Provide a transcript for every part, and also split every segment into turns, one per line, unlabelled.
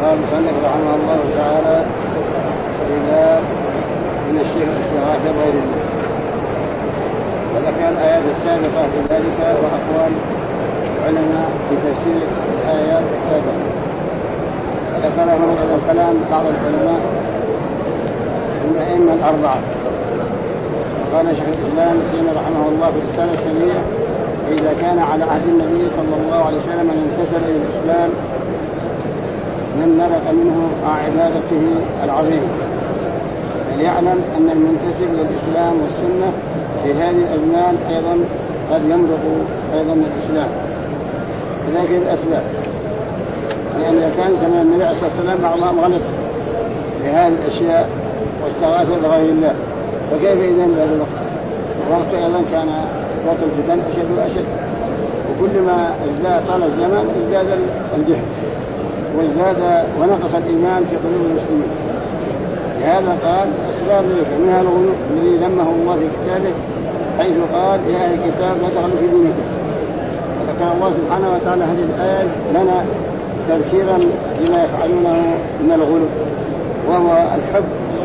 قال المصنف رحمه الله تعالى إذا من الشرك استغاثة بغير الله. وذكر الآيات السابقة في ذلك وأقوال العلماء في تفسير الآيات السابقة. ذكر هذا الكلام بعض العلماء من الأئمة الأربعة. قال شيخ الإسلام ابن رحمه الله في الرسالة الثانية: إذا كان على عهد النبي صلى الله عليه وسلم من انتسب إلى الإسلام من مرق منه عبادته العظيمة، فليعلم أن المنتسب إلى الإسلام والسنة في هذه الأزمان أيضا قد يمرق أيضا من الإسلام. لذلك الأسباب، لأن إذا كان زمن النبي عليه الصلاة والسلام بعضهم غلط في هذه الأشياء واستغاث بغير الله، فكيف إذن بهذا الوقت؟ الوقت أيضا كان وقت الفتن أشد وأشد، وكل ما ازداد طال الزمن ازداد الجهل وازداد ونقص الإيمان في قلوب المسلمين. لهذا قال أسباب ذلك منها الغلو الذي ذمه الله في كتابه، حيث قال: يا أهل الكتاب لا تغلوا في دينكم. فذكر الله سبحانه وتعالى هذه الآية لنا تذكيرا لما يفعلونه من الغلو، وهو الحب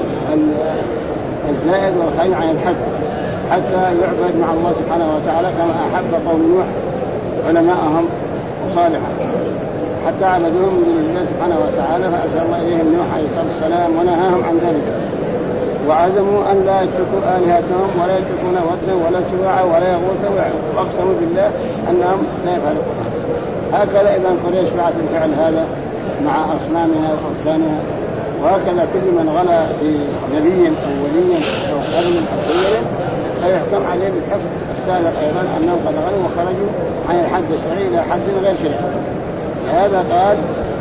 الزائد والخير عن الحد، حتى يعبد مع الله سبحانه وتعالى كما أحب قوم نوح علماءهم وصالحا، حتى عبدوهم من الله سبحانه وتعالى، فأرسل الله إليهم نوح عليه الصلاة والسلام ونهاهم عن ذلك، وعزموا أن لا يتركوا آلهتهم ولا يتركون ودا ولا سواعا ولا يغوث ويعوق، وأقسموا بالله أنهم لا يفعلون. هكذا إذا قريش فعلت الفعل هذا مع أصنامها وأوثانها، وهكذا كل من غلا في نبي أو ولي أو قرن أو خير فيحكم عليه بالحكم السابق أيضا أنهم قد غلوا وخرجوا عن الحد الشرعي إلى حد غير شرعي. هذا قال.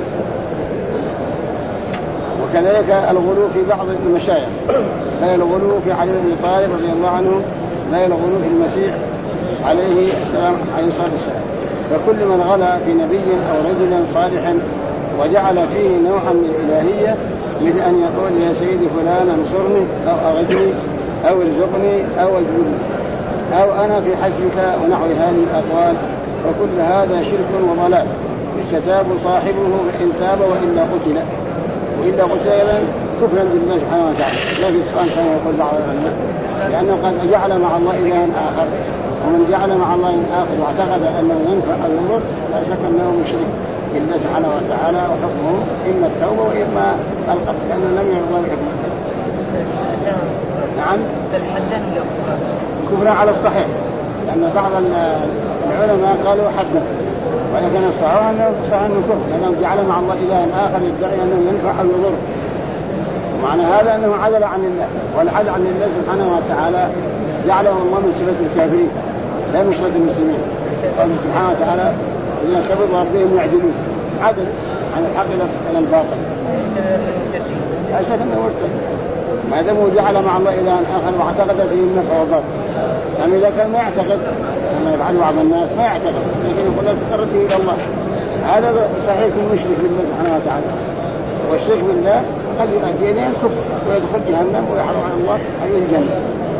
وكذلك الغلو في بعض المشايخ، لا الغلو في علي بن طالب رضي الله عنه، لا الغلو في المسيح عليه السلام عليه الصلاة والسلام. فكل من غلا في نبي أو رجل صالح وجعل فيه نوعا من الإلهية، مثل أن يقول: يا سيدي فلان انصرني أو أغثني أو ارزقني أو اجبرني أو أنا في حسبك ونحو هذه الأقوال، وكل هذا شرك وضلال يستتاب صاحبه إن تاب وإلا قتل، وإلا قتل أيضا كفرا بالله سبحانه وتعالى. لا في السؤال كان يقول بعض العلماء لأنه قد جعل مع الله إلها آخر، ومن جعل مع الله آخر واعتقد أنه ينفع أو يضر لا شك أنه مشرك بالله سبحانه وتعالى، وحكمه إما التوبة وإما القتل، لأنه لم يرضى بحكمه. نعم كفر على الصحيح، لأن بعض العلماء قالوا حدا، ولكن الصحيح أنه كفر، لأنه جعل مع الله إلها آخر يدعي أنه ينفع أو يضر. ومعنى هذا أنه عدل عن الله، والعدل عن الله سبحانه وتعالى جعله الله من صفة الكافرين لا من صفة المسلمين. قال سبحانه وتعالى: إذا كفروا ربهم يعدلون، عدل عن الحق إلى الباطل. لا شك أنه مرتد ما دام جعل مع الله إلها آخر واعتقد فيه النفع والضر. أما إذا كان ما يعتقد كما يفعل بعض الناس، ما يعتقد لكن يقول لا تقرب به إلى الله، هذا صحيح المشرك بالله سبحانه وتعالى. والشرك بالله قد يؤدي إليه الكفر ويدخل جهنم ويحرم على الله عليه الجنة.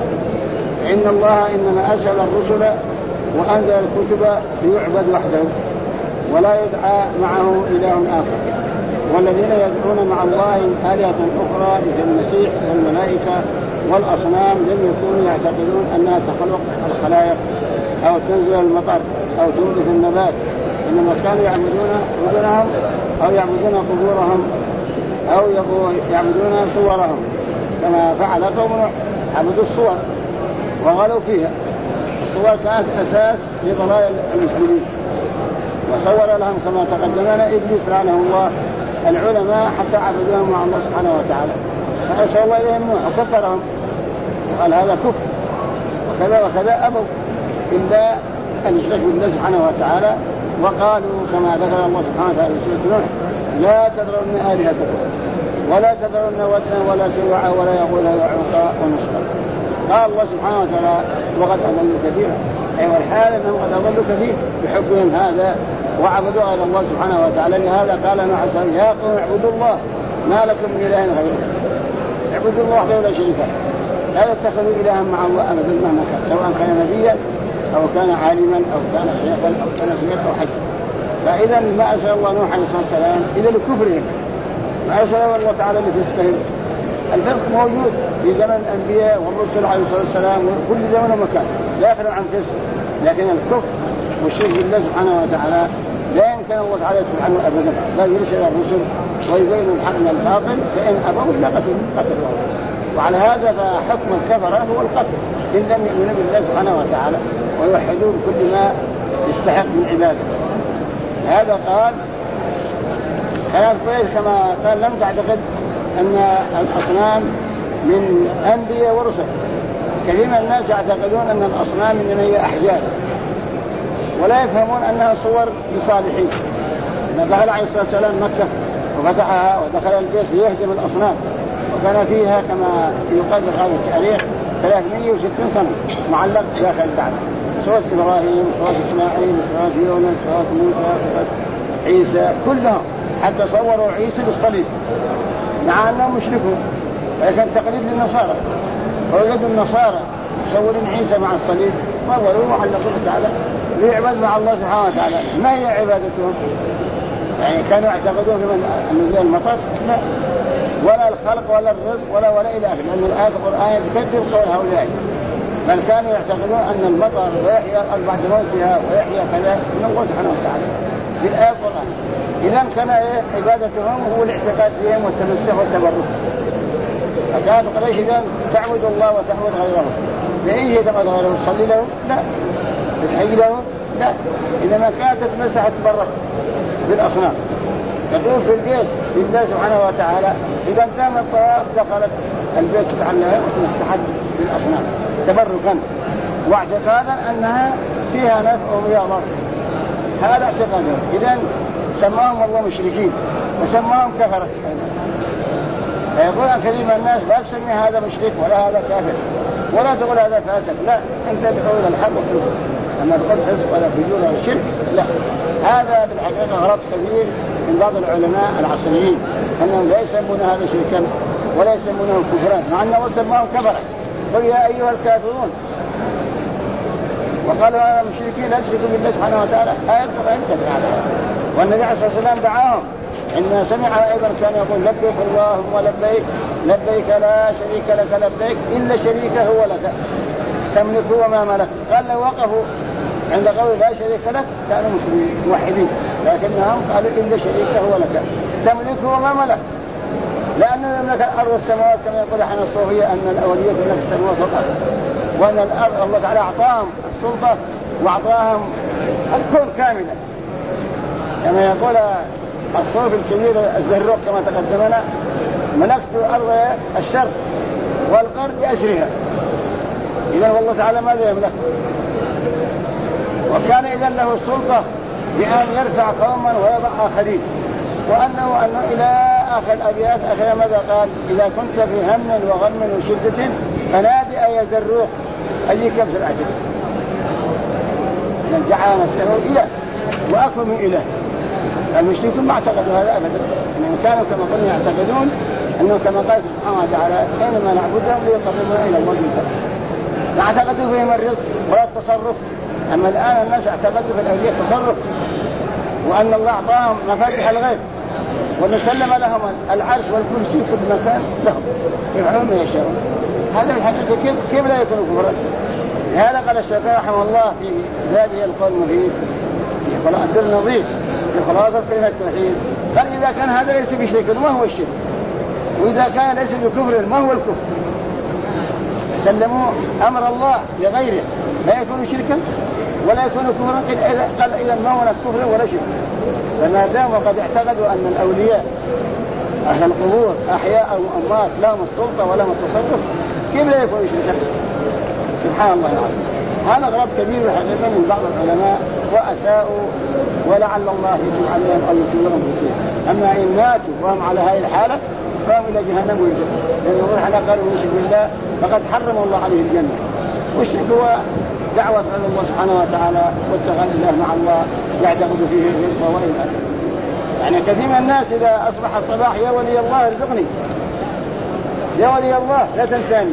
إن الله إنما أرسل الرسل وأنزل الكتب ليعبد وحده ولا يدعى معه إله آخر، والذين يدعون مع الله آلهة أخرى مثل المسيح والملائكة والأصنام لم يكونوا يعتقدون أنها تخلق الخلائق أو تنزل المطر أو تورث النبات، إنما كانوا يعبدونهم أو يعبدون قبورهم أو يعبدون صورهم، كما فعل قوم نوح، عبدوا الصور وغلوا فيها. الصور كانت أساس لضلال المسلمين، وصور لهم كما تقدمنا إبليس لعنه الله العلماء حتى عبدوهم مع الله سبحانه وتعالى، فأرسل الله إليهم نوح وكفرهم وقال هذا كفر وكذا وكذا، أبوا إلا أن يشركوا بالله سبحانه وتعالى، وقالوا كما ذكر الله سبحانه وتعالى في سورة نوح: لا تذرن آلهتكم ولا تذرن ودا ولا سواعا ولا يغوث ويعوق ونسرا. قال الله سبحانه وتعالى: وقد أضلوا كثيرا، أي والحال أنهم قد أضلوا كثير بحبهم هذا وعبدوا غير الله سبحانه وتعالى. لهذا قال نوح: يا قوم اعبدوا الله ما لكم من إله غيره، اعبدوا الله وحده لا شريك له، لا تتخذوا إلها مع الله أبدا مهما كان، سواء كان نبيا أو كان عالما أو كان شيخا أو كان شيخا أو حجا. فإذا ما أرسل الله نوح عليه الصلاة والسلام إلا لكفرهم، ما أرسل الله تعالى لفسقهم. الفسق موجود في زمن الأنبياء والرسل عليه الصلاة والسلام وكل زمن ومكان لا يخلو عن فسق، لكن الكفر والشرك بالله سبحانه وتعالى لا يمكن الله تعالى سبحانه أبدا. لا يرسل الرسل ويبين الحق من الباطل فإن أبوا إلا قتلوا. وعلى هذا فحكم الكفرة هو القتل إن لم يؤمنوا بالله سبحانه وتعالى ويوحدوا بكل ما يستحق من عباده. هذا قال كما قال لم تعتقد أن الأصنام من أنبياء ورسل. كثير من الناس يعتقدون أن الأصنام إنما هي أحجار ولا يفهمون أنها صور لصالحين. لما دخل عليه الصلاة والسلام مكة وفتحها ودخل البيت ليهدم الأصنام، وكان فيها كما يقال في هذا التاريخ 360 صنم معلق داخل الكعبة، صورة إبراهيم، صورة إسماعيل، صورة يونس، صورة موسى، صورة عيسى، كلهم حتى صوروا عيسى بالصليب مع أنهم مشركون، ولكن تقليد للنصارى. فوجدوا النصارى يصورون عيسى مع الصليب صوروا وعلقوه تعالى ليعبد مع الله سبحانه وتعالى. ما هي عبادتهم؟ يعني كانوا يعتقدون أن زي المطر؟ لا، ولا الخلق ولا الرزق ولا إلى آخره، لأن الآية القرآن تكذب قول هؤلاء. بل كانوا يعتقدون أن المطر ويحيى الأرض بعد موتها ويحيى كذا من الله سبحانه وتعالى في الآية القرآن. إذا كان عبادتهم هو الاعتقاد فيهم والتمسح والتبرك. فكانت قريش إذن تعبد الله وتعبد غيره. لأيه تعبد غيره؟ تصلي له؟ لا. تحيي له؟ لا. إذا ما كانت تتمسح وتتبرك بالأصنام تقول في البيت لله سبحانه وتعالى. إذا تم الطواف دخلت البيت سبحانه وتمسحت بالأصنام تبركا واعتقادا أنها فيها نفع وفيها ضر. هذا اعتقادهم. إذن سماهم الله مشركين وسماهم كفرة. فيقول كثير من الناس لا تسمي هذا مشرك ولا هذا كافر ولا تقول هذا فاسق. لا، أنت تقول الحق وتقول أما تقول فسق ولا فجور ولا شرك. لا، هذا بالحقيقة غلط كثير من بعض العلماء العصريين أنهم لا يسمون هذا شركا ولا يسمونه كفرا مع أنه سماهم كفرة. قل يا أيها الكافرون وقالوا هذا مشركين لا تشركوا بالله سبحانه وتعالى. آية القرآن تدعى عليها. والنبي عليه الصلاة والسلام دعاهم عندما سمع أيضا كان يقول لبيك اللهم لبيك لبيك لا شريك لك لبيك إلا شريك هو لك تملك وما ملك. قال لو وقفوا عند قول لا شريك لك كانوا مسلمين موحدين، لكنهم قالوا إلا شريك هو لك تملك وما ملك، لأنه يملك الأرض والسماوات كما يقول حنا الصوفية أن الأولية تملك السماوات والأرض، وأن الأرض الله تعالى أعطاهم السلطة وأعطاهم الكون كاملا. كما يقول الصوفي الكبير الزهروق كما تقدمنا ملكت أرض الشرق والغرب بأسرها. إذن والله تعالى ماذا يملك؟ وكان إذن له السلطة بأن يرفع قوما ويضع آخرين، وأنه إلى آخر الأبيات آخر ماذا قال؟ إذا كنت في هم وغم وشدة فنادي يا زروق أي كبس العجل. جعل نفسه إله وأكثر من إله. المشركون ما اعتقدوا هذا أبدا، إنهم كانوا كما قلنا يعتقدون أنه كما قال سبحانه وتعالى إنما نعبدهم ليقربونا إلى الله تعالى. ما اعتقدوا فيهم الرزق ولا التصرف. أما الآن الناس اعتقدوا في الأولياء التصرف، وأن الله أعطاهم مفاتيح الغيب ونسلم لهم العرش والكرسي في كل مكان لهم يفعلون ما يشاءون. هذا الحقيقة كيف لا يكون كفرا؟ هذا قال الشافعي رحمه الله في هذه القول المفيد يقول الدر النظيف في خلاصة كلمة التوحيد. قال إذا كان هذا ليس بشرك ما هو الشرك، وإذا كان ليس بكفر ما هو الكفر. سلموا أمر الله لغيره لا يكون شركا ولا يكون كفرا. قال إذا ما هو كفر ولا شرك. فما دام وقد اعتقدوا أن الأولياء أهل القبور أحياء أو أموات لهم السلطة ولهم التصرف كيف لا يكون شركا؟ سبحان الله العظيم. هذا غلط كبير الحقيقة من بعض العلماء وأساءوا، ولعل الله يتوب عليهم أو يتوب أنفسهم. أما إن ماتوا وهم على هذه الحالة فهم إلى جهنم والجنة، لأن يقول حنا قالوا يشرك بالله فقد حرم الله عليه الجنة. والشرك هو دعوة على الله سبحانه وتعالى واتخاذ الله مع الله يعتقد فيه الرزق وإلى آخره. يعني كثير من الناس إذا أصبح الصباح يا ولي الله ارزقني، يا ولي الله لا تنساني،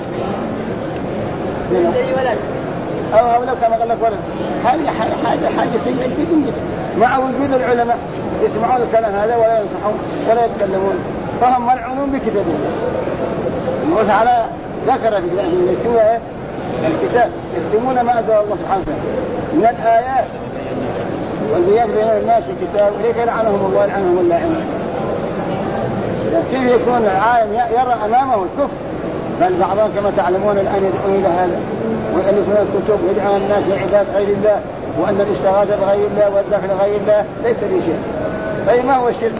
أو هؤلاء كما قال لك ولد. هذه حاجة سيئة جدا مع وجود العلماء يسمعون الكلام هذا ولا ينصحون ولا يتكلمون. فهم ملعونون بكتاب الله. الله تعالى ذكر في الكتاب يكتمون ما أنزل الله سبحانه وتعالى من الآيات والبيان بين الناس في الكتاب وليك يلعنهم الله يلعنهم اللاعنون. كيف يكون العالم يرى أمامه الكفر؟ بل بعضهم كما تعلمون الآن يدعون إلى هذا ويؤلفون الكتب ويدعون الناس لعباد غير الله وأن الاستغاثة بغير الله والذبح لغير الله ليس بشيء. أي ما هو الشرك؟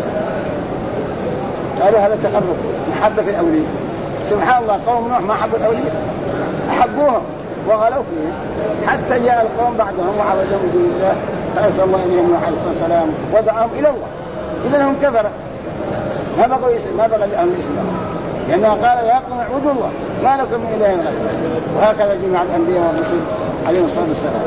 قالوا هذا تقرب محبة في الأولياء. سبحان الله قوم نوح ما حبوا الأولياء أحبوهم وغلوا فيهم حتى جاء القوم بعدهم وعبدهم من دون الله فأرسل الله إليهم نوح عليه الصلاة والسلام ودعاهم إلى الله. إذن هم كفروا ما بقى لهم الإسلام لأنه قال يا قوم اعبدوا الله ما لكم من إله غيره. وهكذا جميع الأنبياء والرسل عليهم الصلاة والسلام.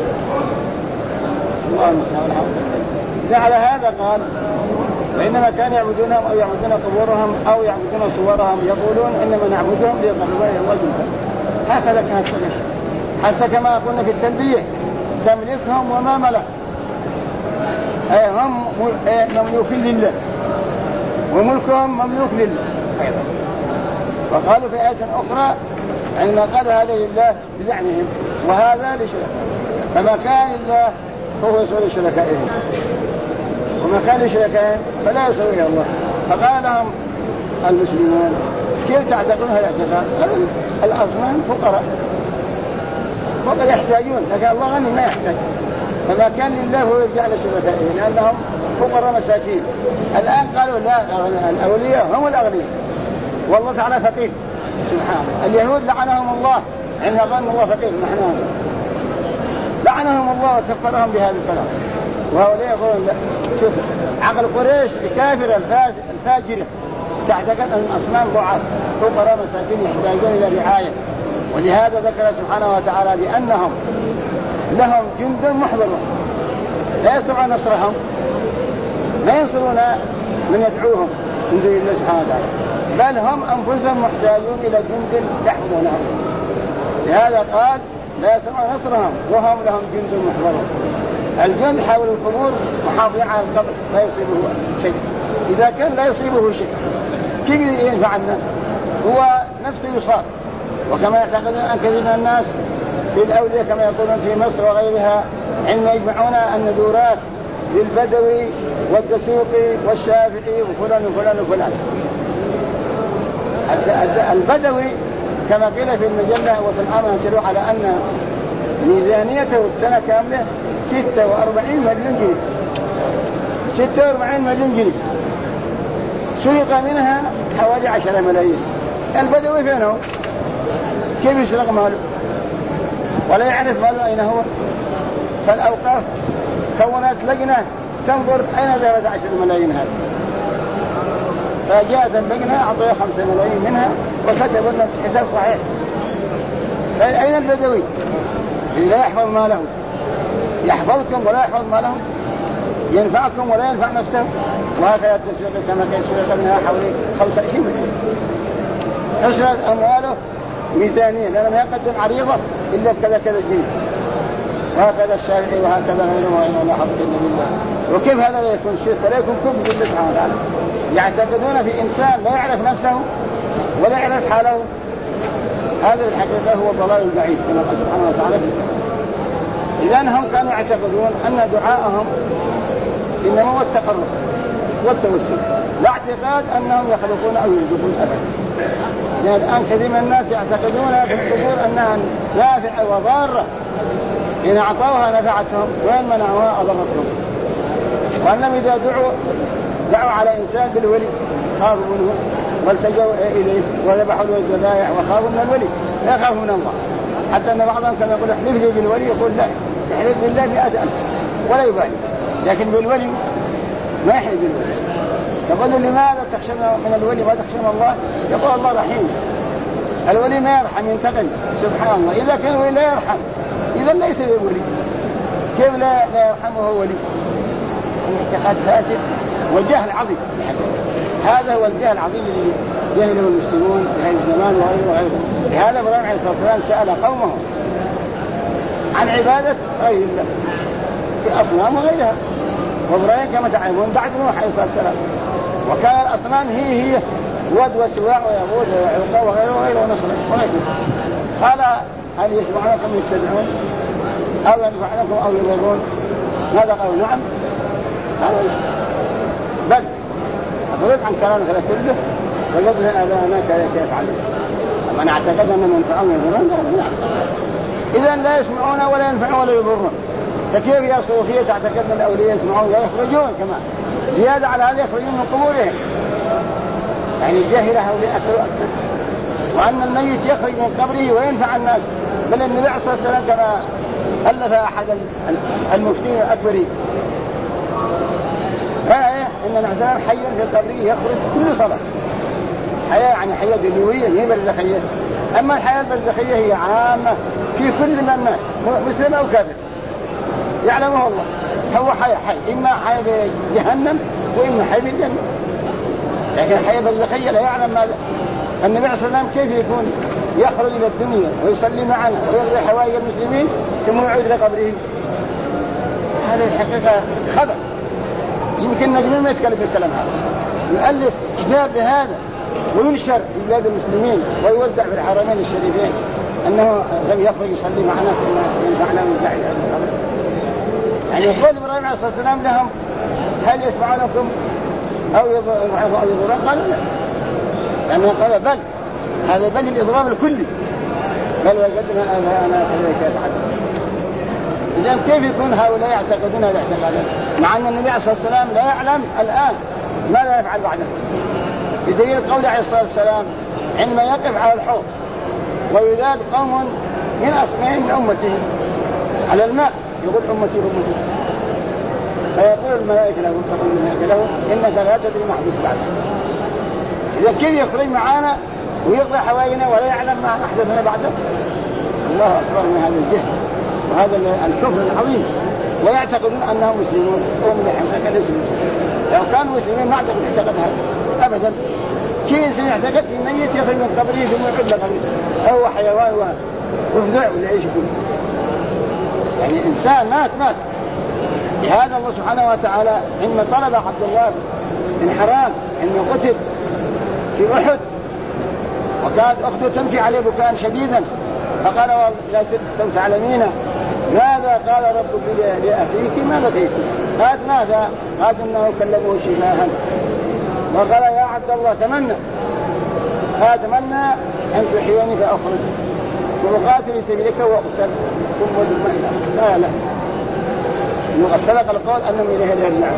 الله المستعان. على هذا قال فإنما كانوا يعبدونهم أو يعبدون قبورهم أو يعبدون صورهم يقولون إنما نعبدهم ليقربوا إلى الله زلفى. هكذا كانت الأشياء حتى كما قلنا في التنبيه تملكهم وما ملك أي هم مملوكين لله وملكهم مملوك لله أيضا. وقالوا في آية أخرى عندما قالوا هذا لله بزعمهم وهذا لشركائهم فما كان لله هو يسوي لشركائهم وما كان لشركائهم فلا يسوي إلى الله. فقال لهم المسلمون كيف تعتقدون هذا الاعتقاد؟ قالوا الأصنام فقراء يحتاجون لكن الله غني ما يحتاج فما كان لله هو يرجع لشركائه لأنهم فقراء مساكين. الآن قالوا لا الأولياء هم الأغنياء والله تعالى فقير سبحانه. اليهود لعنهم الله عندما ظن الله فقير نحن لعنهم الله وكفرهم بهذا الكلام. وهؤلاء يقولون لا شوف عقل قريش الكافر الفاجر تعتقد أن الأصنام ضعاف فقراء مساكين يحتاجون إلى رعاية. ولهذا ذكر سبحانه وتعالى بأنهم لهم جند محضرون لا يستطيعون نصرهم ما ينصرون من يدعوهم من دون الله سبحانه وتعالى بل هم أنفسهم محتاجون إلى جند يحمونهم. لهذا قال لا يستطيعون نصرهم وهم لهم جند محضرون. الجند حول القبور محافظين على القبر لا يصيبه شيء. إذا كان لا يصيبه شيء كيف ينفع الناس؟ هو نفسه يصاب. وكما يعتقدون أن كثير من الناس في الأولياء كما يقولون في مصر وغيرها عندما يجمعون الندورات للبدوي والدسوقي والشافعي وفلان وفلان وفلان. البدوي كما قيل في المجلة وفي الأمر ينشروا على أن ميزانيته السنة كاملة 46 مليون جنيه 46 مليون جنيه سرق منها حوالي 10 ملايين. البدوي فين هو؟ كيف يسرق ماله ولا يعرف ماله أين هو؟ فالأوقاف كونت لجنة تنظر أين ذهبت 10 ملايين هذه فجاءت اللجنة أعطوها 5 ملايين منها وكتبوا لنا حساب صحيح. أين البدوي لا يحفظ ماله؟ يحفظكم ولا يحفظ ماله ينفعكم ولا ينفع نفسه. وهكذا التسويق كما كان سرق منها حوالي 25 مليون. حسرت أمواله ميزانية لأنه ما يقدم عريضة إلا بكذا كذا جنيه. وهكذا الشافعي وهكذا غيره وإنه لا حق إلا بالله. وكيف هذا لا يكون شرك ولا يكون كفر بالله سبحانه وتعالى؟ يعتقدون في إنسان لا يعرف نفسه ولا يعرف حاله. هذا الحقيقة هو ضلال البعيد كما قال سبحانه وتعالى. إذن هم كانوا يعتقدون أن دعاءهم إنما هو التقرب والتوسل لا اعتقاد أنهم يخلقون أو يرزقون أبدا. يعني الآن كثير من الناس يعتقدون في القبور أنها نافعة وضارة إن أعطوها نفعتهم وإن منعوها أضرتهم. وأنهم إذا دعوا على إنسان بالولي خافوا منه والتجوا إليه وذبحوا له الذبائح وخافوا من الولي لا يخافوا من الله. حتى أن بعضهم كان يقول احلف لي بالولي يقول لا يحلف بالله 100,000 ولا يبالي لكن بالولي ما يحلف بالولي. تقول لماذا تخشون من الولي ما تخشون الله؟ يقول الله رحيم. الولي ما يرحم ينتقم سبحان الله. إذا كان الولي لا يرحم إذا ليس بالولي. كيف لا يرحمه ولي؟ اعتقاد فاسد وجهل عظيم. هذا هو الجهل العظيم الذي جهله المسلمون في هذا الزمان وغيره وغيره. لهذا إبراهيم عليه الصلاة والسلام سأل قومه عن عبادة غير الله في أصنام وغيرها. وإبراهيم كما تعلمون بعد نوح عليه الصلاة والسلام وكان الأصنام هي ود وسواع ويغوث ويعوق وغيره ونصر وغيره. قال هل يسمعونكم يتبعون أو ينفعونكم أو يضرون؟ ماذا قالوا؟ نعم. قالوا بل أضرب عن كلامك هذا كله ويضرب أبانا كيف يفعلون. أما أنا أعتقد أنهم ينفعون ويضرون. نعم. إذن لا يسمعون ولا ينفعون ولا يضرون. فكيف يا صوفية تعتقد أن الأولياء يسمعون ويخرجون كمان زيادة على هذا يخرجون من قبورهم؟ يعني جاهل هؤلاء أكثر. وأن الميت يخرج من قبره وينفع الناس. بل النبي عليه الصلاة والسلام كما ألف أحد المفتين الأكبرين قال إن الإنسان حي في قبره يخرج كل صلاة. حياة يعني حياة دنيوية هي برزخية. أما الحياة البرزخية هي عامة في كل من مات مسلم أو كافر يعلمه الله. هو حي إما حي بجهنم وإما حي بالجنة. لكن الحياة البرزخية لا يعلم ماذا. النبي عليه الصلاة والسلام كيف يكون يخرج إلى الدنيا ويصلي معنا ويقضي حوائج المسلمين ثم يعود إلى قبره؟ هذه الحقيقة خبر. يمكن مجنون ما يتكلم بالكلام هذا. يؤلف كتاب بهذا وينشر في بلاد المسلمين ويوزع في الحرمين الشريفين أنه لم يخرج يصلي معنا ثم ينفعنا من داعي القبر. يعني يقول إبراهيم عليه الصلاة والسلام لهم هل يسمعونكم أو يضرون؟ قالوا لا. لأنه قال بل هذا بل الإضراب الكلي بل وجدنا آباءنا كذلك يفعلون. إذن كيف يكون هؤلاء يعتقدون هذا الاعتقاد مع أن النبي عليه الصلاة والسلام لا يعلم الآن ماذا يفعل بعده؟ بدليل قول عليه الصلاة والسلام عندما يقف على الحوض ويذاد قوم من أصنام من أمته على الماء يقول أمتي أمتي فيقول الملائكة له إنك لا تدري ما حدث بعد. إذا كيف يخرج معنا ويقضي حوائجنا ولا يعلم ما أحدثنا بعده؟ الله أكبر من هذا الجهل وهذا الكفر العظيم. ويعتقدون أنهم مسلمون وهم بحقيقة ليسوا مسلمين. لو كانوا مسلمين ما اعتقد هذا أبدا. كيف يعتقد في ميت يخرج من قبره ثم يعود لقبره؟ هو حيوان وفدع ولا ايش يقول؟ يعني إنسان مات. لهذا الله سبحانه وتعالى عندما طلب عبد الله بن حرام أنه قتل في أحد وكانت أخته تمشي عليه بكاء شديدا فقال لا تعلمين ماذا قال ربك لأخيك ما بكيت؟ قالت ماذا؟ قالت إنه كلمه شفاها وقال يا عبد الله تمنى أتمنى أن تحيوني فأخرج وأقاتل سبيلك وأقتل ثم إلى لا سبق القول أنهم إليه يرجعون.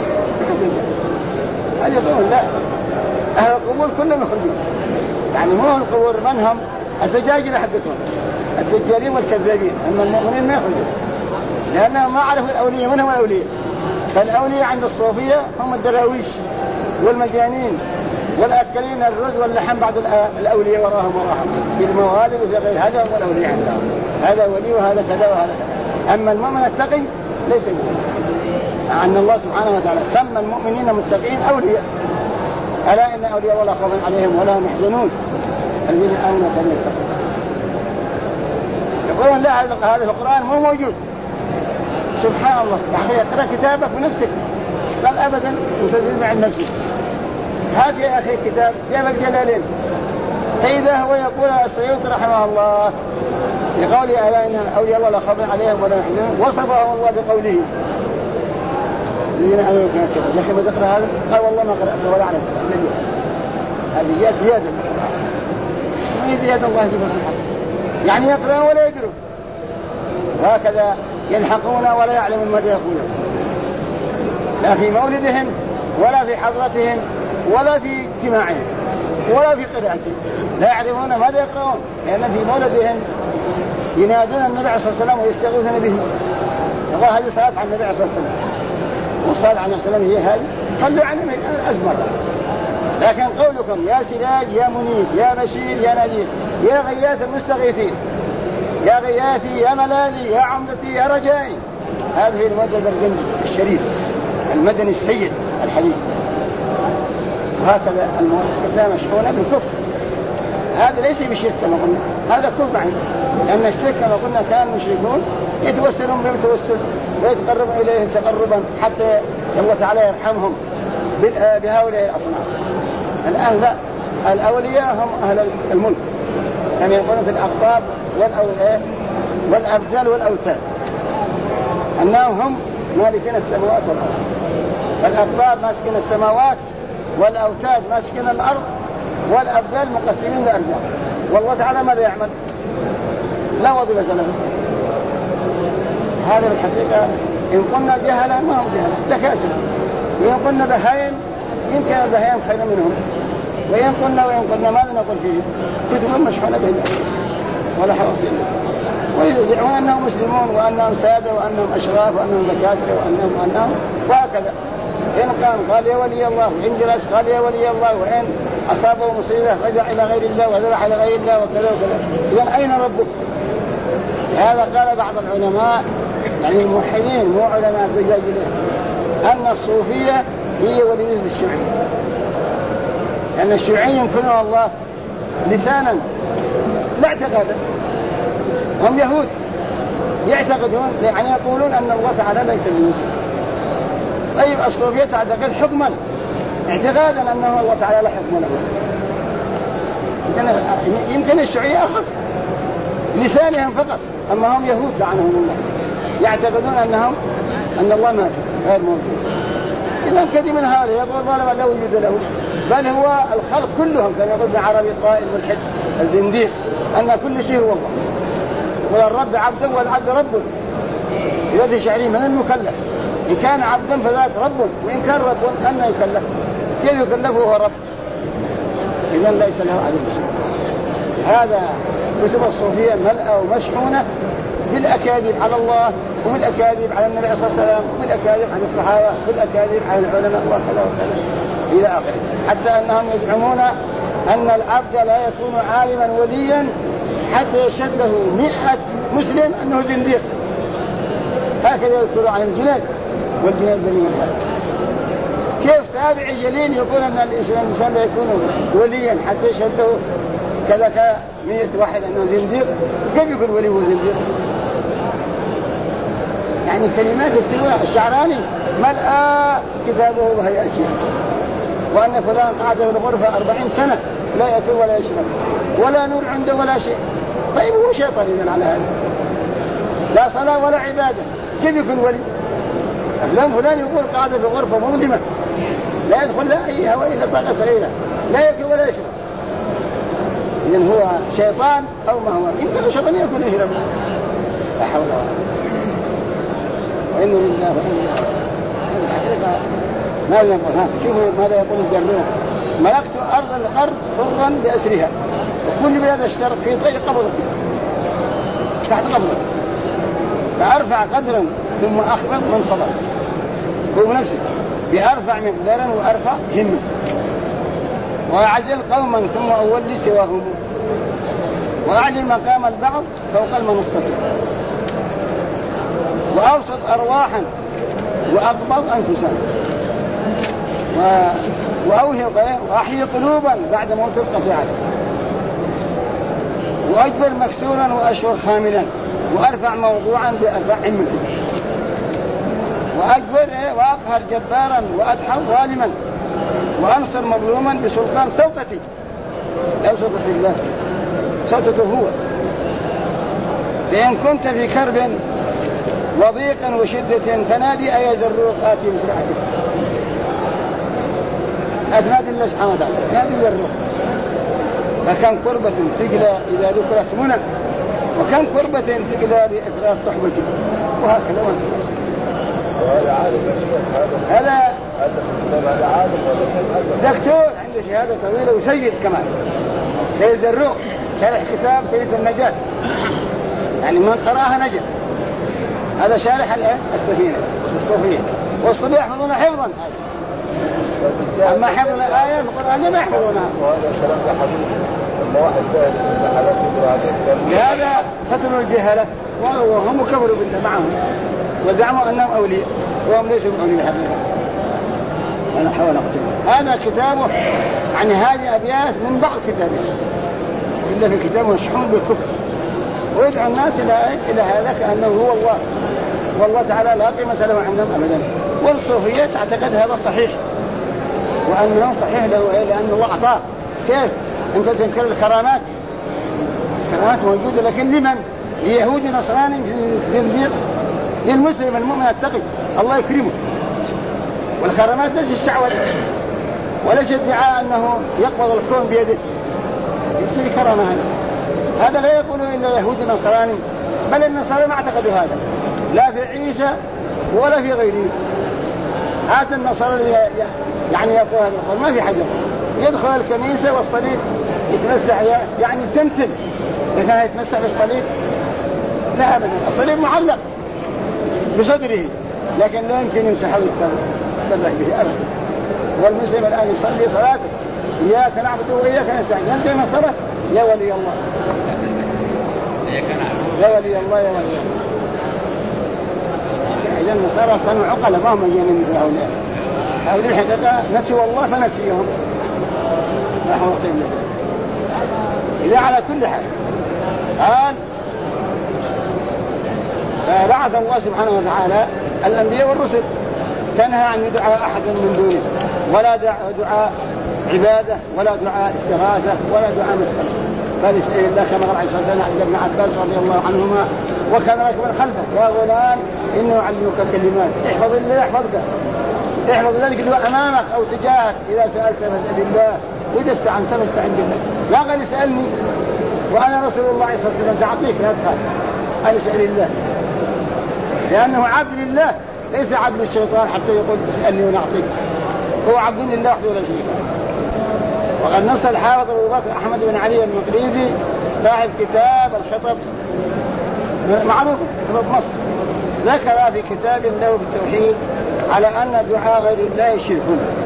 هذا يقول لا أهل القبور كلهم يخرجون. يعني مو القبور من هم الدجاجين حقتهم الدجالين والكذابين. أما المؤمنين ما يخرجون لأنهم ما عرفوا الأولياء. من هم الأولياء؟ فالأولياء عند الصوفية هم الدراويش والمجانين والأكلين الرز واللحم بعد الأولياء وراهم في الموالد وفي غير هذا هم الأولياء عندهم. هذا ولي وهذا كذا وهذا كذا. أما المؤمن التقي ليس مؤمن. أن الله سبحانه وتعالى سمى المؤمنين متقين أولياء. ألا إن أولياء الله خوف عليهم ولا هم يحزنون الذين آمنوا وكانوا يتقون. يقولون لا هذا القرآن مو موجود. سبحان الله يا أخي اقرأ كتابك بنفسك. قال أبدا متزل عن نفسك. هات يا أخي كتاب جاب الجلالين فإذا هو يقول السيوطي رحمه الله لقول ألا إن أولياء الله لا خوف عليهم ولا يحزنون وصفهم الله بقوله الذين آمنوا وكانوا يتقون. يا أخي ما تقرأ هذا؟ قال والله ما قرأت ولا أعرف. هذه زيادة ما هي زيادة الله في مصلحة. يعني يقرأون ولا يدرون وهكذا يلحقون ولا يعلمون ماذا يقولون لا في مولدهم ولا في حضرتهم ولا في اجتماعهم ولا في قراءتهم لا يعرفون ماذا يقرأون لأن في مولدهم ينادون النبي عليه الصلاة والسلام ويستغيثون به. يقول هذه صلاة عن النبي عليه الصلاة والسلام والصلاة عن النبي عليه الصلاة والسلام هي هذه صلوا عليه ألف مرة. لكن قولكم يا سراج يا منير يا بشير يا نذير يا غياث المستغيثين يا غياثي يا ملاذي يا عمدتي يا رجائي هذه المدى البرزنجي الشريف المدني السيد الحبيب. وهكذا المؤسسة مشحونة بالكفر. هذا ليس بشرك كما قلنا هذا كفر معي. لأن الشرك كما قلنا كان المشركون يتوسلون بهم توسل ويتقربون إليهم تقربا حتى الله تعالى يرحمهم بهؤلاء الأصنام. الآن لا، الأولياء هم أهل الملك، كما يقولون في الأقطاب والأبدال والأوتاد، أنهم هم مالكين السماوات والأرض. فالأقطاب ماسكين السماوات، والأوتاد ماسكين الأرض، والأبدال مقسمين لأرجاء. والله تعالى ماذا يعمل؟ لا وظيفة له. هذا بالحقيقة إن قلنا جهلا ما هم جهلا، دكاترة. وإن قلنا بهائم يمكن البهائم خير منهم. وإن قلنا ماذا نقول فيه؟ كتب مشحونة بهم ولا حول ولا قوة. ويزعمون أنهم مسلمون وأنهم سادة وأنهم أشراف وأنهم دكاترة وأنهم وهكذا. إن قال يا ولي الله، وإن جلس قال يا ولي الله، وإن أصابه مصيبة رجع إلى غير الله وذبح إلى غير الله وكذا وكذا. إذن أين ربك؟ هذا قال بعض العلماء، يعني الموحدين مو علماء بجاجلين، أن الصوفية هي ولية الشيوعية، لأن الشيوعية يمكنها الله لسانا لا اعتقادا. هم يهود يعتقدون، يعني يقولون أن الله تعالى ليس بوجود. طيب الصوفية تعتقد حكما اعتقادا أنه الله تعالى لا حكم له. يمكن الشيوعية أخف لسانهم فقط، أما هم يهود لعنهم الله يعتقدون أن الله ما غير موجود. إذا كثير من هؤلاء يقول الله لا وجود له، بل هو الخلق كلهم كما يقول ابن عربي الطائل الملحد الزنديق أن كل شيء هو الله، والرب عبدا والعبد رب. يد شعري من المكلف، إن كان عبدا فذاك رب، وإن كان رب أن يكلف، كيف يكلفه هو رب؟ إذا ليس له عليه شيء. هذا كتب الصوفية ملأ ومشحونة بالأكاذيب على الله، وبالأكاذيب على النبي صلى الله عليه وسلم، وبالأكاذيب عن الصحابة، وبالأكاذيب عن العلماء وكذا وكذا إلى آخره. حتى أنهم يزعمون أن العبد لا يكون عالما وليا حتى يشهده 100 مسلم أنه زنديق. هكذا يذكروا عن الجناد والجناد بني الحق. كيف تابعي جليل يقول أن الإنسان لا يكون وليا حتى يشهده كذا 100 واحد أنه زنديق؟ كيف يكون ولي وزنديق؟ يعني كلمات يكتبونها. الشعراني ملأ كتابه بهي أشياء، وأن فلان قعد في الغرفة 40 سنة لا يأكل ولا يشرب ولا نور عنده ولا شيء. طيب هو شيطان إذن على هذا، لا صلاة ولا عبادة، كيف يكون ولي؟ فلان يقول قاعد في غرفة مظلمة لا يدخل لا أي هواء إلا طاقة صغيرة، لا يأكل ولا يشرب. إذن هو شيطان أو ما هو، يمكن الشيطان يأكل ويشرب. لا حول ولا قوة. وإنه لله وإنه الحقيقة ماذا يقول؟ شوفوا ماذا يقول الزرنوق: ملكت أرض الأرض حرا بأسرها، وكل بلاد الشرق في طي قبضتي تحت قبضتي، فأرفع قدرا ثم أخفض من صبر. هو نفسه بأرفع مقدارا وأرفع همة، وأعزل قوما ثم أولي سواهم، وأعلي مقام البعض فوق المنصة، وأوسط أرواحا وأقبض أنفسا، وأحيي قلوبا بعد موت القطيعة، وأجبر مكسورا وأشهر خاملا، وأرفع موضوعا بأرفع همتي، وأقهر جبارا وأدحر ظالما، وأنصر مظلوما بسلطان سلطتي، أو سلطة الله، سلطته هو. فإن كنت في كرب وضيق وشدة فنادي أيا زروق آتي بسرعتك. أتنادي الله سبحانه وتعالى، نادي زروق. فكم كربة تقلى إذا ذكر اسمنا، وكم كربة تقلى بإفراس صحبتك، وهكذا. هذا دكتور عنده شهادة طويلة وسيد كمان، سيد زروق، شارح كتاب سيد النجاة، يعني من قرأها نجا. هذا شارح السفينة الصوفية، والصبي يحفظون حفظا، أما حفظ الآية القرآن ما يحفظونها. لهذا فتنوا الجهلة وهم كفروا بالله معهم، وزعموا أنهم أولياء وهم ليسوا أولياء حقيقة. أنا حاول أقتل هذا كتابه، يعني هذه أبيات من بعض كتابه، إلا في كتابه مشحون بالكفر، ويدعو الناس إلى هذا كأنه هو الله، والله تعالى لا قيمة له عندهم أبدا. والصوفية تعتقد هذا صحيح، وأنه صحيح له لأن الله أعطاه. كيف أنت تنكر الكرامات؟ الكرامات موجودة، لكن لمن؟ ليهودي نصراني للمسلم المؤمن التقي الله يكرمه. والكرامات ليس الشعوذة وليس ادعاء أنه يقبض الكون بيده، يصير كرامة. هذا لا يقول إلا يهودي نصراني، بل النصارى ما اعتقدوا هذا لا في عيسى ولا في غيره. هذا النصارى يعني يقول هذا القول ما في حاجة، يدخل الكنيسة والصليب يتمسح يعني تمثل، لكن يتمسح بالصليب لا أبدا. الصليب معلق بصدره لكن لا يمكن يمسحه ويتبرك به أبدا. والمسلم الآن يصلي صلاته إياك نعبد وإياك نستعين، ينتهي من الصلاة يا ولي الله يا ولي الله يا ولي الله. إذا النصارى كانوا عقلا ما هم من مثل هؤلاء. هؤلاء الحقيقة نسوا الله فنسيهم ما هو قيم. إذا على كل حال قال فبعث الله سبحانه وتعالى الأنبياء والرسل تنهى عن يدعى أحد من دونه، ولا دعاء عبادة ولا دعاء استغاثة ولا دعاء مسألة، بل اسأل الله كما قال عليه الصلاة والسلام عند ابن عباس رضي الله عنهما وكان راكبا خلفه: يا غلام إنه يعلمك كلمات احفظ الله يحفظك. احفظ ذلك اللي هو أمامك أو تجاهك. إذا سألت فاسأل الله وإذا استعنت فاستعن بالله. ما قال اسألني وأنا رسول الله صلى الله عليه وسلم سأعطيك، لا تخاف، قال اسأل الله، لأنه عبد لله ليس عبد الشيطان حتى يقول اسألني ونعطيك. هو عبد لله وحده ولا شيء. وقد نص الحافظ أبو بكر أحمد بن علي المقريزي صاحب كتاب الخطب معروف خطب مصر، ذكر في كتاب له في التوحيد على أن دعاء غير الله شرك،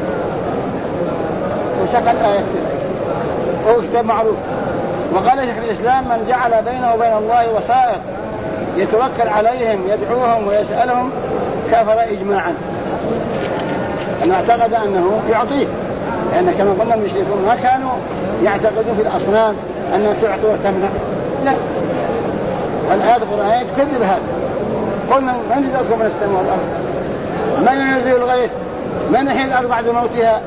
وسقط آية في الآية، وهو كتاب معروف. وقال شيخ الإسلام: من جعل بينه وبين الله وسائط يتوكل عليهم يدعوهم ويسألهم كفر إجماعا. أنا اعتقد أنه يعطيه، لأن كما قلنا المشركون ما كانوا يعتقدون في الأصنام أنها تعطي وتمنع، لا. والآيات القرآنية تكذب هذا. قل من يرزقكم من السماء والأرض، من ينزل الغيث، من يحيي الأرض بعد موتها،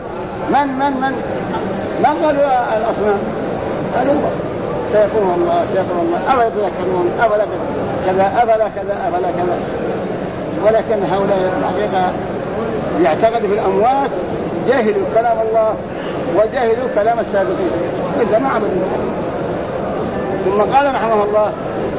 من قالوا الأصنام، قالوا سيقول الله سيقول الله. أولا يتذكرون أولا كذا أولا كذا أولا كذا. ولكن هؤلاء الحقيقة يعتقد في الأموات، جاهلوا كلام الله وجاهلوا كلام السابقين إلا ما عبدوا. ثم قال رحمه الله: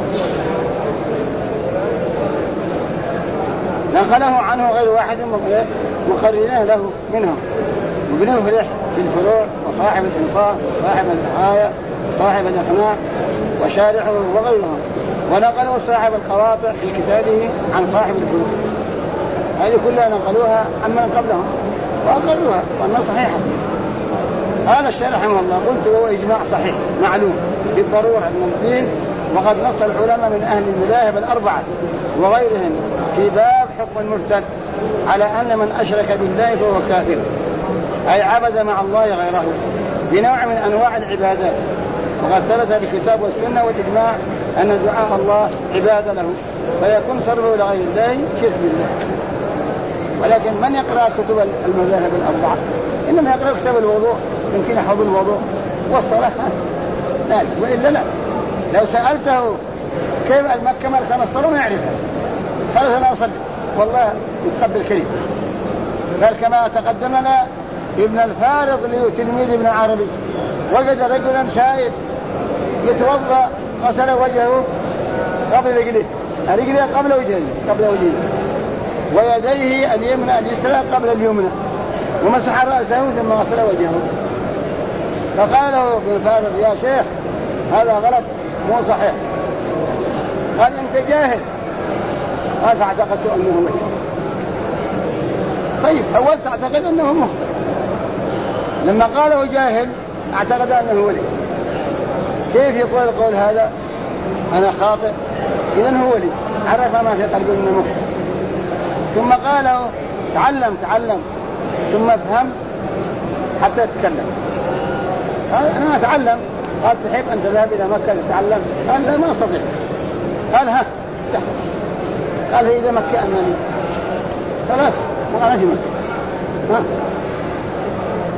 نقله عنه غير واحد مقرنين له منهم ابن مفلح في الفروع، وصاحب الإنصاف، وصاحب النهاية، وصاحب الإقناع، وشارحه وغيرهم. ونقله صاحب القواطع في كتابه عن صاحب الفروع. هذه كلها نقلوها عمن قبلهم وأقروها وأنها صحيحة. قال الشارح رحمه الله: قلت وهو إجماع صحيح معلوم بالضرورة من الدين. وقد نص العلماء من أهل المذاهب الأربعة وغيرهم في باب حكم المرتد على أن من أشرك بالله فهو كافر، أي عبد مع الله غيره بنوع من أنواع العبادات. وقد ثبت بالكتاب والسنة والإجماع أن دعاء الله عبادة له، فيكون صرفه لغير الله شرك بالله. ولكن من يقرأ كتب المذاهب الأربعة إنما يقرأ كتاب الوضوء، يمكن يحفظ الوضوء والصلاة لا، وإلا لا. لو سألته كيف المكة مركان الصلاة ما يعرفها، قال أنا أصلي والله يتقبل كريم. بل كما تقدمنا ابن الفارض لتلميذ ابن عربي وجد رجلا شايب يتوضأ غسل وجهه قبل رجله قبل وجهه ويديه اليمنى اليسرى قبل اليمنى، ومسح رأسه ثم غسل وجهه. فقال له ابن الفارض: يا شيخ هذا غلط مو صحيح. قال: أنت جاهل. قال: فاعتقدت أنه مجنون. طيب أول تعتقد أنه مخطئ، لما قاله جاهل اعتقد أنه ولي. كيف يقول القول هذا أنا خاطئ؟ إذن هو ولي، عرف ما في قلبه أنه مخطئ. ثم قاله تعلم ثم افهم حتى تتكلم. قال: أنا أتعلم. قال: تحب أن تذهب إلى مكة تتعلم؟ قال: لا ما أستطيع. قال: ها قال: فإذا مكة أمامي خلاص وأنا في مكة.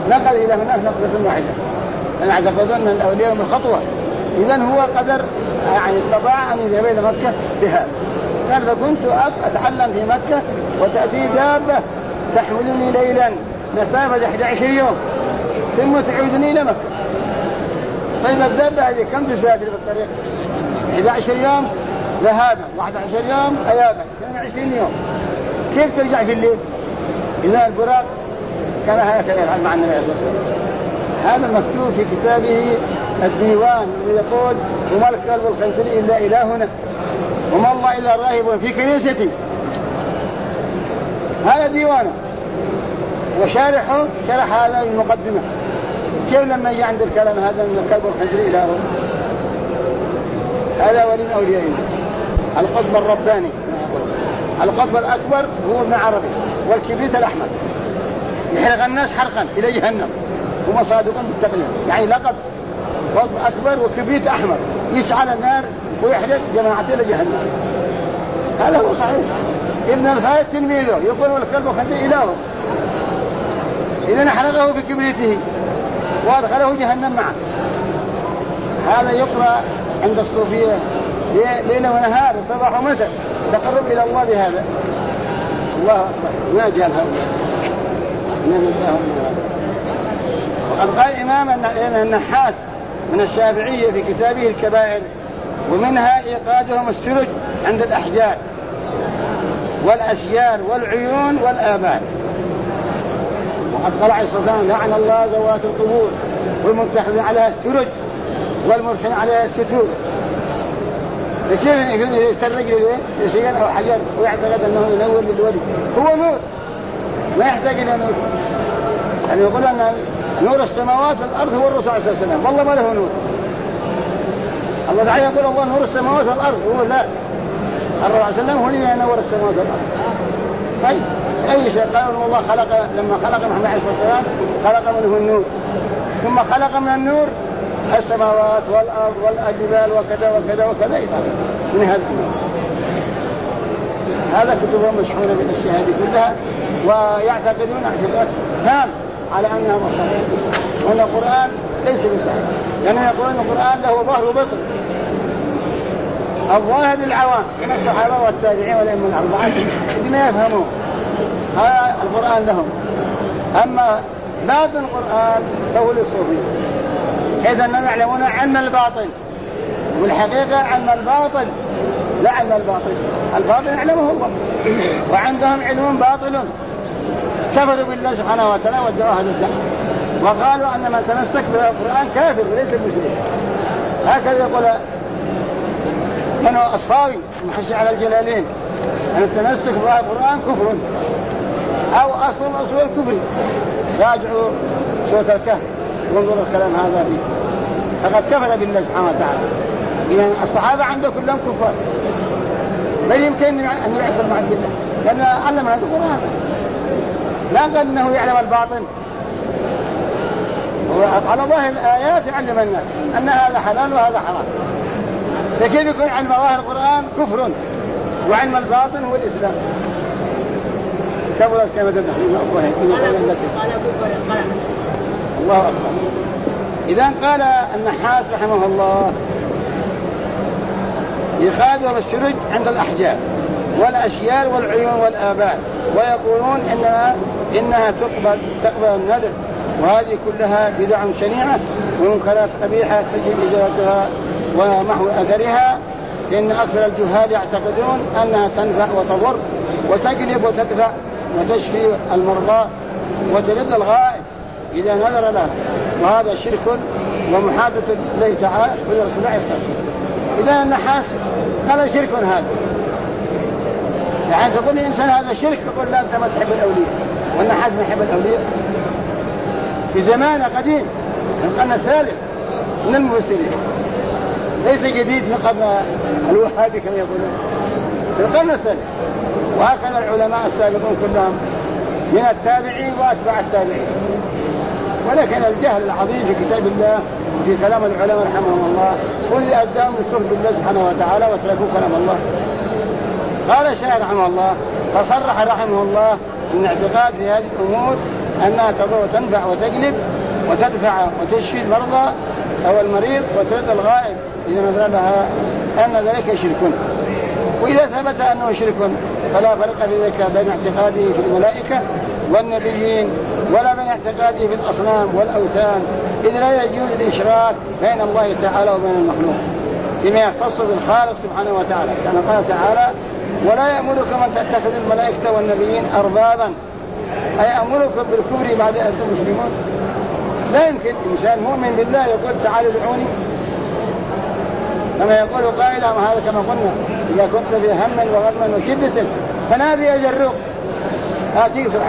نقل إلى هناك نقطة واحدة، أنا أعتقد أن الأولياء من خطوة. إذن هو قدر يعني استطاع أن يذهب إلى مكة بهذا. قال فكنت أتعلم في مكة وتأتي دابة تحملني ليلا مسافة 11 يوم ثم تعودني إلى مكة. طيب الدابة هذه كم تسافر في الطريق؟ 11 يوم ذهابا، 11 يوم أيابا، 22 يوم. كيف ترجع في الليل؟ إذا البراق كان هكذا يفعل مع النبي صلى الله عليه وسلم. هذا المكتوب في كتابه الديوان، يقول وما الكلب والخنزير إلا إلهنا وما الله إلا راهب في كنيستي. هذا ديوانه وشارحه شرح هذا المقدمة. كيف لما يجي عند الكلام هذا من الكلب والخنزير إلهه؟ هذا ولي من أولياء القطب الرباني. القطب الأكبر هو ابن عربي والكبريت الأحمر يحرق الناس حرقا إلى جهنم، هم صادقون بالتقليد، يعني لقب قطب أكبر وكبريت أحمر يسعى النار ويحرق جماعته إلى جهنم. هذا هو صحيح. ابن الفائد تلميذه يقول والكلب والخنزير إلهه، إذن حرقه في كبريته وأدخله جهنم معه. هذا يقرأ عند الصوفية ليلة ونهار صباح ومساء تقرب إلى الله بهذا. الله أكبر ما جاء هؤلاء. وقد قال الإمام النحاس من الشافعية في كتابه الكبائر ومنها إيقادهم السرج عند الأحجار والأشجار والعيون والآبار. وقد قال عليه الصلاة والسلام لعن الله ذوات القبور والمتخذ عليها السرج والمركن عليها الستور. فكيف يسرج لشيء أو حجر ويعتقد أنه ينور للولي؟ هو نور ما يحتاج إلى نور. يعني يقول أن نور السماوات والأرض هو الرسول عليه الصلاة والسلام، والله ما له نور. الله تعالى يقول الله نور السماوات والأرض، هو لا. الرسول عليه السلام هو اللي ينور السماوات والأرض. طيب أي شيء قالوا الله خلق لما خلق محمد عليه الصلاة والسلام خلق منه النور، ثم خلق من النور السماوات والأرض والجبال وكذا وكذا وكذا من هذا النور. هذا كتبهم مشهورة بالأشياء هذه كلها، ويعتقدون اعتقاد تام على أنها مصحف، وأن القرآن ليس بصحيح، لأنه يقولون القرآن له ظهر وبطن. الظاهر للعوام من الصحابة والتابعين والأئمة الأربعة ما يفهمون هذا القرآن لهم، أما باطن القرآن فهو للصوفية، حيث أنهم يعلمون علم الباطن، والحقيقة علم الباطن لا علم الباطن، الباطن يعلمه الله، وعندهم علم باطل. كفروا بالله سبحانه وتعالى وادعوا هذا الدعوة، وقالوا أن من تمسك بالقرآن كافر وليس مسلم. هكذا يقول كانوا الصاوي المحشي على الجلالين أن التمسك بالقرآن كفر أو أصل الكفر. راجعوا سورة الكهف وانظروا الكلام هذا فيه، فقد كفر بالله سبحانه وتعالى. إذن الصحابة عندهم كلهم كفار، بل يمكن أن يعصر مع بالله لأنه علم هذا القرآن، لا قال أنه يعلم الباطن. على ظاهر الآيات يعلم الناس أن هذا حلال وهذا حرام، فكيف يكون علم ظاهر القرآن كفر وعلم الباطن هو الإسلام؟ كبرت كلمة تحريم أفواههم. الله أكبر. إذن قال النحاس رحمه الله يخاذهم السرج عند الأحجار والأشيار والعيون والآباء، ويقولون إنها تقبل النذر، وهذه كلها بدع شنيعة ومنكرات قبيحة تجب إزالتها ومحو أثرها، لأن أكثر الجهال يعتقدون أنها تنفع وتضر وتجلب وتدفع وتشفي المرضى وتلد الغائب إذا نذر له، وهذا شرك ومحادثة الله تعالى والرسول لا يختص. إذا النحاس هذا شرك، هذا يعني تقول الإنسان هذا شرك، يقول لا أنت ما تحب الأولياء، والنحاس ما يحب الأولياء. في زمان قديم القرن الثالث من المفسرين، ليس جديد من قرن الوهابي كما يقولون، في القرن الثالث. وهكذا العلماء السابقون كلهم من التابعين وأتباع التابعين. ولكن الجهل العظيم في كتاب الله وفي كلام العلماء رحمهم الله كل أداهم للكفر بالله سبحانه وتعالى وتركوا كلام الله. قال الشاعر رحمه الله فصرح رحمه الله ان اعتقاد في هذه الأمور أنها تضر وتنفع وتجلب وتدفع وتشفي المرضى أو المريض وترد الغائب إذا نزل لها أن ذلك شرك. وإذا ثبت أنه شرك فلا فرق في ذلك بين اعتقاده في الملائكة والنبيين ولا بين اعتقاده في الأصنام والأوثان، إذ لا يجوز الإشراك بين الله تعالى وبين المخلوق فيما يختص بالخالق سبحانه وتعالى، كما قال تعالى: ولا يأمركم أن تتخذوا الملائكة والنبيين أربابا، أي أمركم بالكفر بعد أن أنتم مسلمون. لا يمكن إنسان مؤمن بالله يقول تعالوا ادعوني، كما يقول قائلا، وهذا كما قلنا: إذا كنت في هم وغم وشدة فنادي أجرك آتيك سرعة.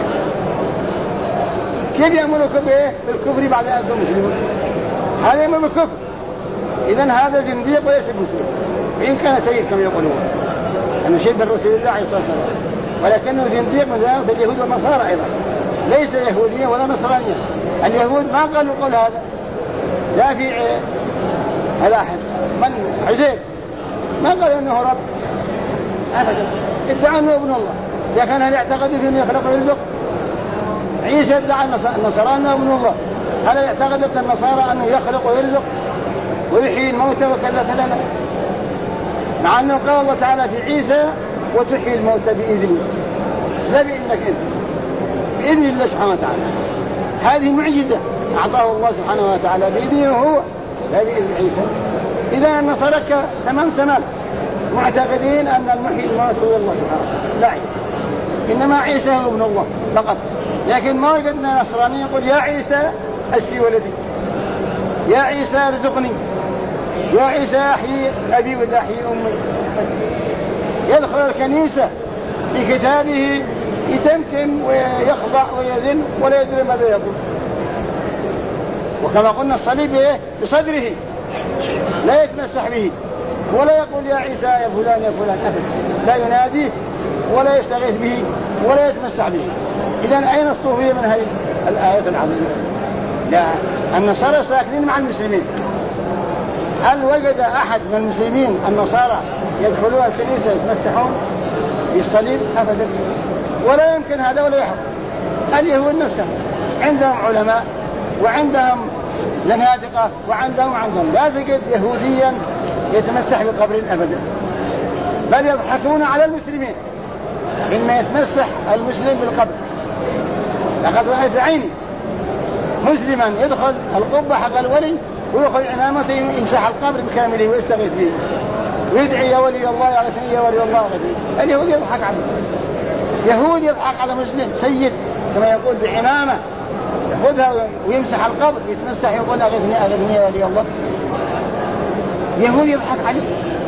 كيف يأمركم بالكفر بعد أن أنتم مسلمون؟ هذا يأمر بالكفر، إذن هذا زنديق وليس مسلم، وإن كان سيد كما يقولون أنه شد الرسول الله عليه الصلاة والسلام، ولكنه زنديق مثلا في اليهود والنصارى أيضا، ليس يهوديا ولا نصرانيا. اليهود ما قالوا قول هذا، لا في هذا من عزيز ما قالوا انه رب ابدا، ادعى انه ابن الله، لكن هل يعتقد انه يخلق ويرزق؟ عيسى ادعى النصارى انه ابن الله، هل يعتقدت النصارى انه يخلق ويرزق ويحيي الموتى وكذا كذا؟ مع انه قال الله تعالى في عيسى: وتحيي الموتى باذنه، لا باذنك انت، باذن الله سبحانه وتعالى. هذه معجزة أعطاه الله سبحانه وتعالى بإذنه هو، لا بإذن عيسى. إذا النصارى تمام معتقدين أن المحيي الموت هو الله سبحانه وتعالى، لا عيسى، إنما عيسى هو ابن الله فقط. لكن ما وجدنا نصراني يقول: يا عيسى أشفي ولدي، يا عيسى ارزقني، يا عيسى أحيي أبي ولا أحيي أمي. يدخل الكنيسة بكتابه يتمتم ويخضع ويذل ولا يدري ماذا يقول. وكما قلنا الصليب بصدره لا يتمسح به ولا يقول: يا عيسى يا فلان يا فلان، أبدا، لا يناديه ولا يستغيث به ولا يتمسح به. إذن أين الصوفية من هذه الآية العظيمة؟ لا، النصارى ساكنين مع المسلمين. هل وجد أحد من المسلمين النصارى يدخلون الكنيسة يتمسحون بالصليب؟ أبدا، ولا يمكن هذا ولا يحق. اليهود نفسهم عندهم علماء وعندهم زنادقة وعندهم لا تجد يهوديا يتمسح بقبر أبدا، بل يضحكون على المسلمين إنما يتمسح المسلم بالقبر. لقد رأيت عيني مسلما يدخل القبة حق الولي ويأخذ عمامته يمسح القبر بكامله ويستغيث به ويدعي: يا ولي الله يغثني، يا ولي الله يغثني. اليهود يضحك عليه، يهود يضحك على مسلم سيد كما يقول بعمامة يأخذها ويمسح القبر يتمسح يقول: أغثني أغثني يا ولي الله. يهود يضحك عليه.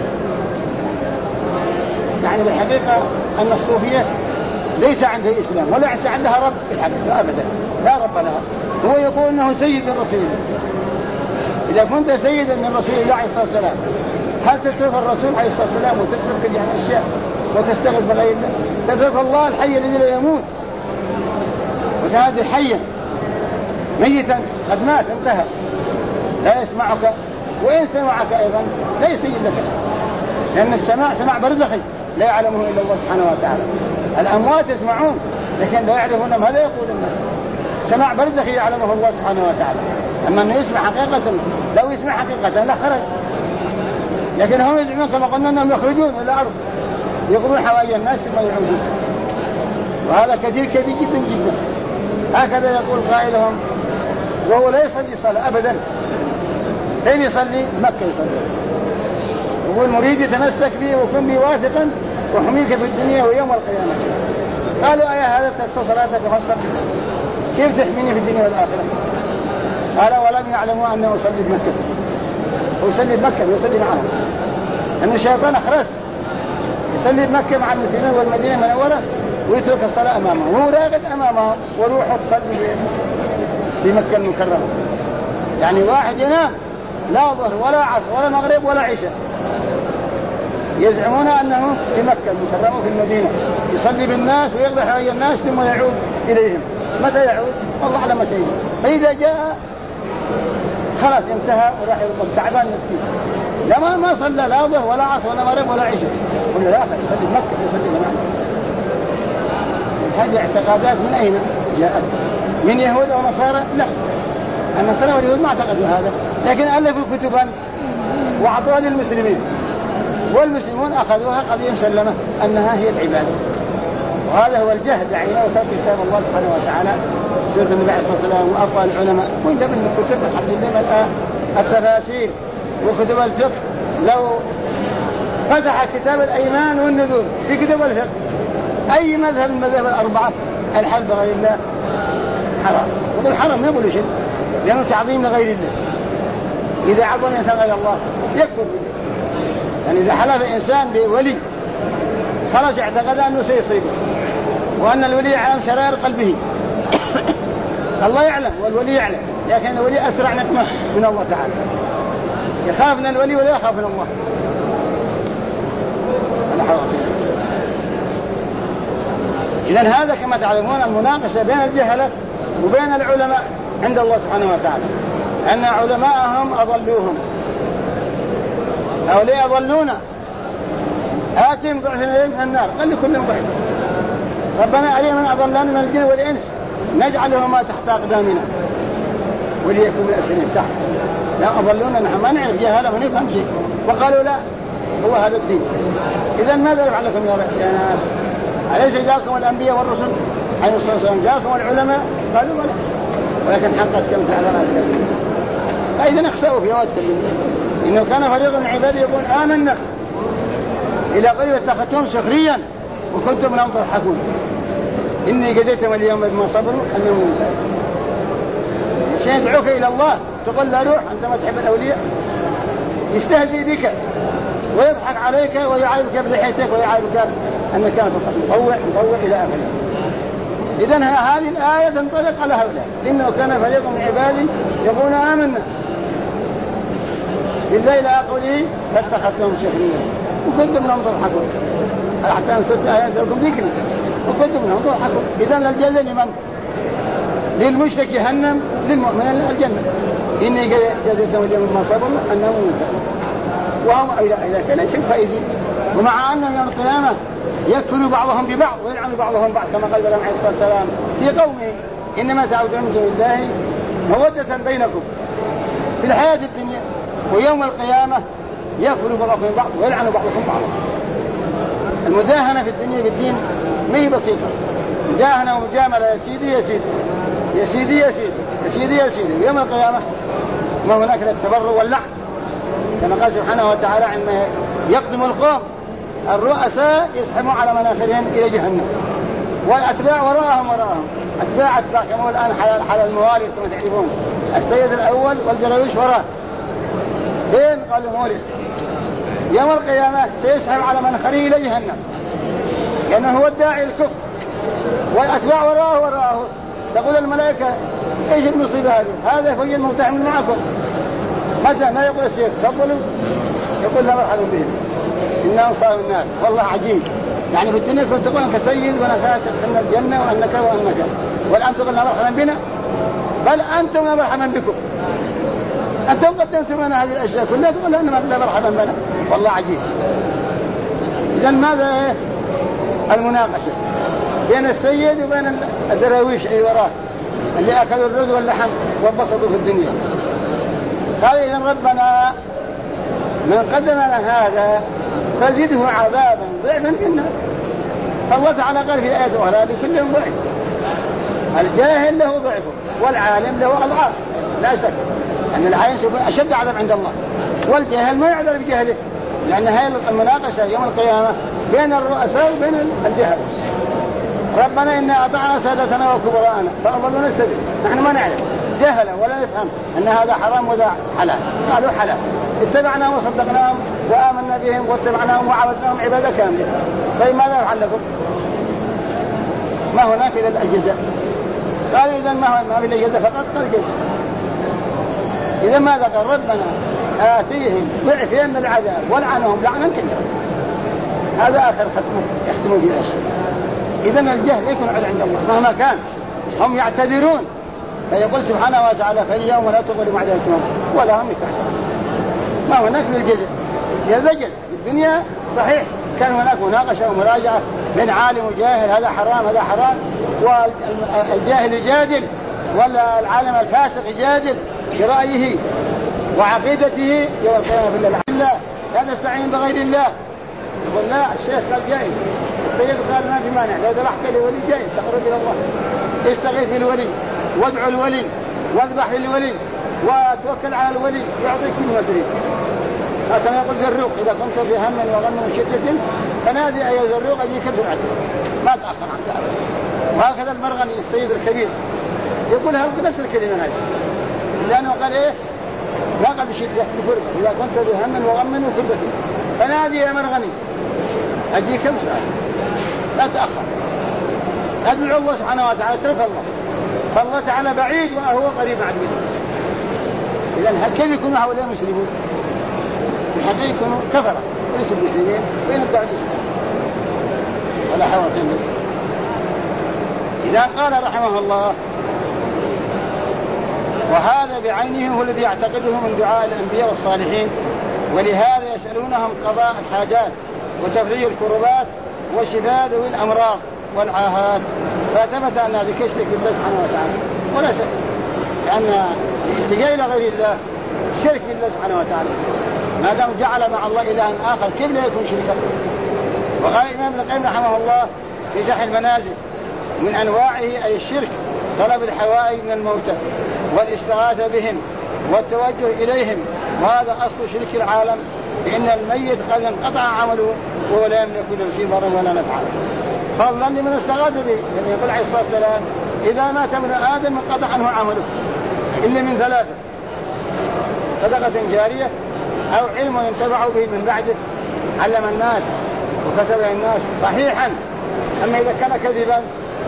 يعني بالحقيقة أن الصوفية ليس عندها إسلام ولا عندها رب في الحقيقة أبدا، لا رب لها. هو يقول أنه سيد من رسول الله. إذا كنت سيدا من رسول الله عليه الصلاة والسلام، هل تترك الرسول عليه الصلاة والسلام وتترك يعني أشياء وتستغل بغير الله؟ تترك الله الحي الذي لا يموت وتهدي حيا ميتا قد مات انتهى لا يسمعك، وإن سمعك أيضا لا يستجيب لك، لأن السماع سماع برزخي لا يعلمه إلا الله سبحانه وتعالى. الأموات يسمعون لكن لا يعرفون ماذا يقول الناس، سماع برزخي يعلمه الله سبحانه وتعالى. أما أنه يسمع حقيقة، لو يسمع حقيقة لا خرج، لكن هم يزعمون كما قلنا أنهم يخرجون إلى الأرض يقضون حوائج الناس ثم يعودون، وهذا كثير جدا جدا. هكذا يقول قائلهم وهو لا يصلي صلاة أبدا. أين يصلي؟ مكة يصلي. يقول: مريد يتمسك به وكن به واثقا وحميك في الدنيا ويوم القيامة. قالوا: أيا هذا ترك صلاتك وحصل كيف تحميني في الدنيا والآخرة؟ قال: ولم يعلموا أنه يصلي بمكة، ويصلي بمكة ويصلي معهم، أن الشيطان أخرس يصلي بمكة مع المسلمين والمدينة المنورة ويترك الصلاة أمامه وهو راقد أمامه وروحه تصلي في مكة المكرمة. يعني واحد ينام لا ظهر ولا عصر ولا مغرب ولا عشاء، يزعمون أنه في مكة المكرمة في المدينة يصلي بالناس ويقضي حوائج الناس ثم يعود إليهم. متى يعود؟ الله أعلم متى يعود. فإذا جاء خلاص انتهى وراح يرقد تعبان مسكين، لا ما صلى لا ظهر ولا عصر ولا مغرب ولا عشاء، قلنا لا يصلي بمكة يصلي معنا. هذه اعتقادات من أين جاءت؟ من يهود أو نصارى؟ لا، النصارى واليهود ما اعتقدوا هذا، لكن ألفوا كتبا وأعطوها للمسلمين، والمسلمون أخذوها قضية مسلمة أنها هي العبادة. وهذا هو الجهل يعني وترك كتاب الله سبحانه وتعالى سنة النبي عليه الصلاة والسلام وأقوال العلماء. وإن من الكتب الحمد لله الآن التفاسير وكتب الفقه، لو فتح كتاب الأيمان والنذور في كتب الفقه أي مذهب من المذاهب الأربعة الحلف بغير الله حرام. يقول حرام، ما يقول شيء، لأنه تعظيم لغير الله. إذا عظم إنسان غير الله يكفر. يعني إذا حلف إنسان بولي خلاص اعتقد أنه سيصيبه، وأن الولي يعلم شرائر قلبه. الله يعلم والولي يعلم، لكن الولي أسرع نقمة من الله تعالى، يخاف من الولي ولا يخاف من الله. إذن هذا كما تعلمون المناقشة بين الجهلة وبين العلماء عند الله سبحانه وتعالى، أن علماءهم أضلوهم. هؤلاء أضلونا، آتهم ضعفين من النار، قال لكل ضعف. ربنا أرنا من أضلنا من الجن والإنس نجعلهما تحت أقدامنا وليكن من أسفلهم تحت. لا أضلونا، نحن ما نعرف جهالة ما نفهم شيء، وقالوا لا هو هذا الدين. إذن ماذا يفعل لكم يا ناس؟ أليس جاءكم الأنبياء والرسل عليه الصلاة والسلام؟ جاءكم العلماء؟ قالوا بلى، ولكن حقت كلمة على ما تكلم. فإذا اخسأوا فيها واتكلموا. إنه كان فريق من عبادي يقول آمنا إلى قريب اتخذتهم سخريا وكنتم لهم تضحكون إني جزيتهم اليوم بما صبروا أنهم سيدعوك إلى الله تقول لا روح أنت ما تحب الأولياء، يستهزئ بك ويضحك عليك ويعايبك بلحيتك ويعايبك أنك كانت مطوع إلى آخره. إذن هذه الآية تنطبق على هؤلاء. إنه كان فريق من عبادي يقولون آمنا بالله إلى قوله فاتخذتهم سخريا وكنتم لهم تضحكون. حتى أنصرت آيات سألكم ذكري وكنتم لهم تضحكون. إذن الجزاء لمن؟ للمشرك جهنم، للمؤمن الجنة. إني جزيتهم اليوم بما صبروا أنهم منكرون وهم إذا كان ليسوا فائزين. ومع أنهم يوم القيامة يكفر بعضهم ببعض ويلعن بعضهم بعض، كما قال عليه الصلاة والسلام في قومه إنما تعبدون من دون الله مودة بينكم في الحياة الدنيا، ويوم القيامة يكفر بعضهم بعض ويلعن بعضهم بعضا. المداهنة في الدنيا بالدين ما هي بسيطة، مداهنة ومجاملة يا سيدي يا سيدي يا سيدي يا سيدي يا سيدي يا سيدي. ويوم القيامة ما هناك التبرع واللعن، كما قال سبحانه وتعالى عندما يقدم القوم الرؤساء يسحبون على مناخرهم إلى جهنم والأتباع وراءهم أتباع كما الآن حال الموالد كما تعرفون، السيد الأول والدرويش وراه فين؟ قال المولد. يوم القيامة سيسحب على مناخره إلى جهنم لأنه هو الداعي الكفر، والأتباع وراءه. تقول الملائكة إيش المصيبة هذه؟ هذا فوج المقتحم معكم. متى ما يقول السيد تفضلوا يقول لا مرحبا بهم إنهم صاروا النار. والله عجيب، يعني في الدنيا كنت تقول أنك سيد ونكات تدخلنا الجنة وأنك والآن تقول لا مرحبا بنا، بل أنتم لا مرحبا بكم، أنتم قدمتم لنا هذه الأشياء كلها تقول لنا لا مرحبا بنا. والله عجيب. إذن ماذا المناقشة بين السيد وبين الدراويش اللي وراه اللي أكلوا الرز واللحم وانبسطوا في الدنيا؟ قال إذن ربنا من قدمنا هذا فزده عذابا ضعفا في النار. فالله تعالى قال في الآية الأخرى لكل ضعف، الجاهل له ضعفه والعالم له أضعاف لا شك أن العالم سيكون أشد عذاب عند الله، والجاهل ما يعذر بجهله، لأن هذه المناقشة يوم القيامة بين الرؤساء وبين الجهل. ربنا إنا أطعنا سادتنا وكبراءنا فأضلونا السبيل. نحن ما نعرف جهل ولا نفهم أن هذا حرام وذا حلال، قالوا حلال، اتبعناهم وصدقناهم وآمنا بهم واتبعناهم وعبدناهم عبادة كاملة. طيب ماذا يفعل لكم؟ ما هناك إلا الجزاء. قال إذن ما في الجزاء فقط الجزاء. إذا ماذا قال ربنا آتيهم ضعفين من العذاب والعنهم لعنا كثيرا. هذا آخر يختموا في الأشياء. إذن الجهل يكون عند الله مهما كان، هم يعتذرون فيقول سبحانه وتعالى فاليوم لا تقولوا معذرتهم ولا هم يستعتذرون. ما هناك للجزاء يزجل. في الدنيا صحيح كان هناك مناقشة ومراجعة بين عالم وجاهل، هذا حرام هذا حرام، والجاهل يجادل ولا العالم الفاسق يجادل برأيه وعقيدته يوم القيامة بالله لا نستعين بغير الله. يقول لا، الشيخ قال جائز، السيد قال ما في مانع، لو ذبحت لولي جائز تقرب إلى الله، استغيث بالولي وادعو الولي واذبح للولي وتوكل على الولي يعطيك كل ما تريد. كما يقول زروق إذا كنت في هم وغم وشدة فنادي أي زروق أجيك بسرعته ما تأخر عنك أبدا. وهكذا المرغني السيد الكبير يقولها بنفس الكلمة هذه، لأنه قال إيه ما قال بشدة بفرقة إذا كنت في هم وغم وكربة فنادي يا مرغني أجيك بسرعته لا تأخر. أدعو الله سبحانه وتعالى، اترك الله، فالله تعالى بعيد وهو قريب عدوه. إذن كيف يكونوا هؤلاء مسلمون؟ الحقيقة يكونوا كفرة وليسوا مسلمين وين الدعوة الإسلام ولا حول ولا قوة. إذا قال رحمه الله وهذا بعينه هو الذي يعتقده من دعاء الأنبياء والصالحين، ولهذا يسألونهم قضاء الحاجات وتفريج الكربات وشفاء ذوي الأمراض والعاهات. فثبت أن هذا كشرك بالله سبحانه وتعالى ولا شك، لأن الالتجاء إلى غير الله شرك بالله سبحانه وتعالى، ما دام جعل مع الله إلها آخر كيف لا يكون شركا. وقال الإمام ابن القيم رحمه الله في شرح المنازل من أنواعه أي الشرك طلب الحوائج من الموتى والاستغاثة بهم والتوجه إليهم، وهذا أصل شرك العالم، لأن الميت قد انقطع عمله وهو لا يملك له شيء ضرا ولا نفعا، فضلا لمن استغاث به. يعني يقول عليه الصلاة والسلام إذا مات ابن آدم انقطع عنه عمله إلا من ثلاثة: صدقة جارية أو علم ينتفع به من بعده علم الناس وكتبه الناس صحيحا. أما إذا كان كذبا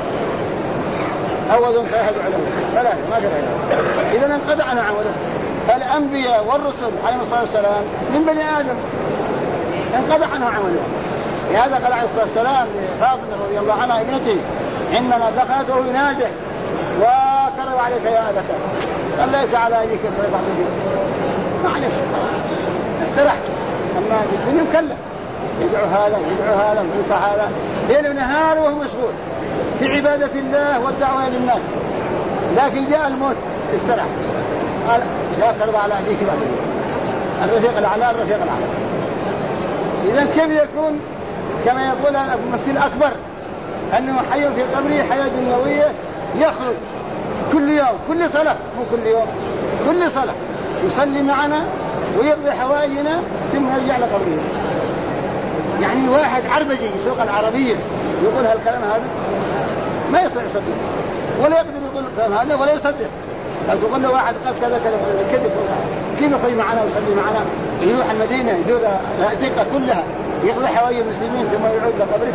أو ذن فيهد علمه ثلاثة ما جرى إذا انقطع عنه عمله. فالأنبياء والرسل عليهم الصلاة والسلام من بني آدم انقطع عنه عمله. لهذا قال عليه الصلاة والسلام لفاطمة رضي الله عنها ابنته عندما دخلت وهو ينازع وكرر عليك يا أبتا قال ليس على أيديك في بعض اليوم معلش استرحت. أما في الدنيا مكلف يدعو هذا ويدعو هذا وينصح هذا ليل ونهار وهو مشغول في عبادة الله والدعوة للناس، لكن جاء الموت استرح قال لا كرب على أيديك بعد اليوم الرفيق الأعلى الرفيق الأعلى. إذن كيف يكون كما يقول المفتي الأكبر أنه حي في قبره حياة دنيوية يخرج كل يوم كل صلاة مو كل يوم كل صلاة يصلي معنا ويقضي حوائجنا ثم يرجع لقبره. يعني واحد عربجي يسوق العربية يقول هالكلام هذا ما يستطيع يصدق ولا يقدر يقول الكلام هذا ولا يصدق. لو تقول له واحد قال كذا كذا كذب كيف يخرج معنا ويصلي معنا يروح المدينة يدور الأزقة كلها يقضي حوائج المسلمين ثم يعود لقبره؟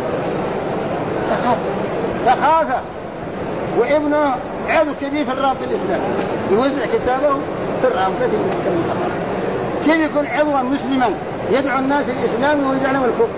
ثقافة. وابنه عضو كبير في الرابط الإسلامي يوزع كتابه في الرابط في الكلام. كيف يكون عضوا مسلما يدعو الناس الإسلام ويوزع لهم الكفر؟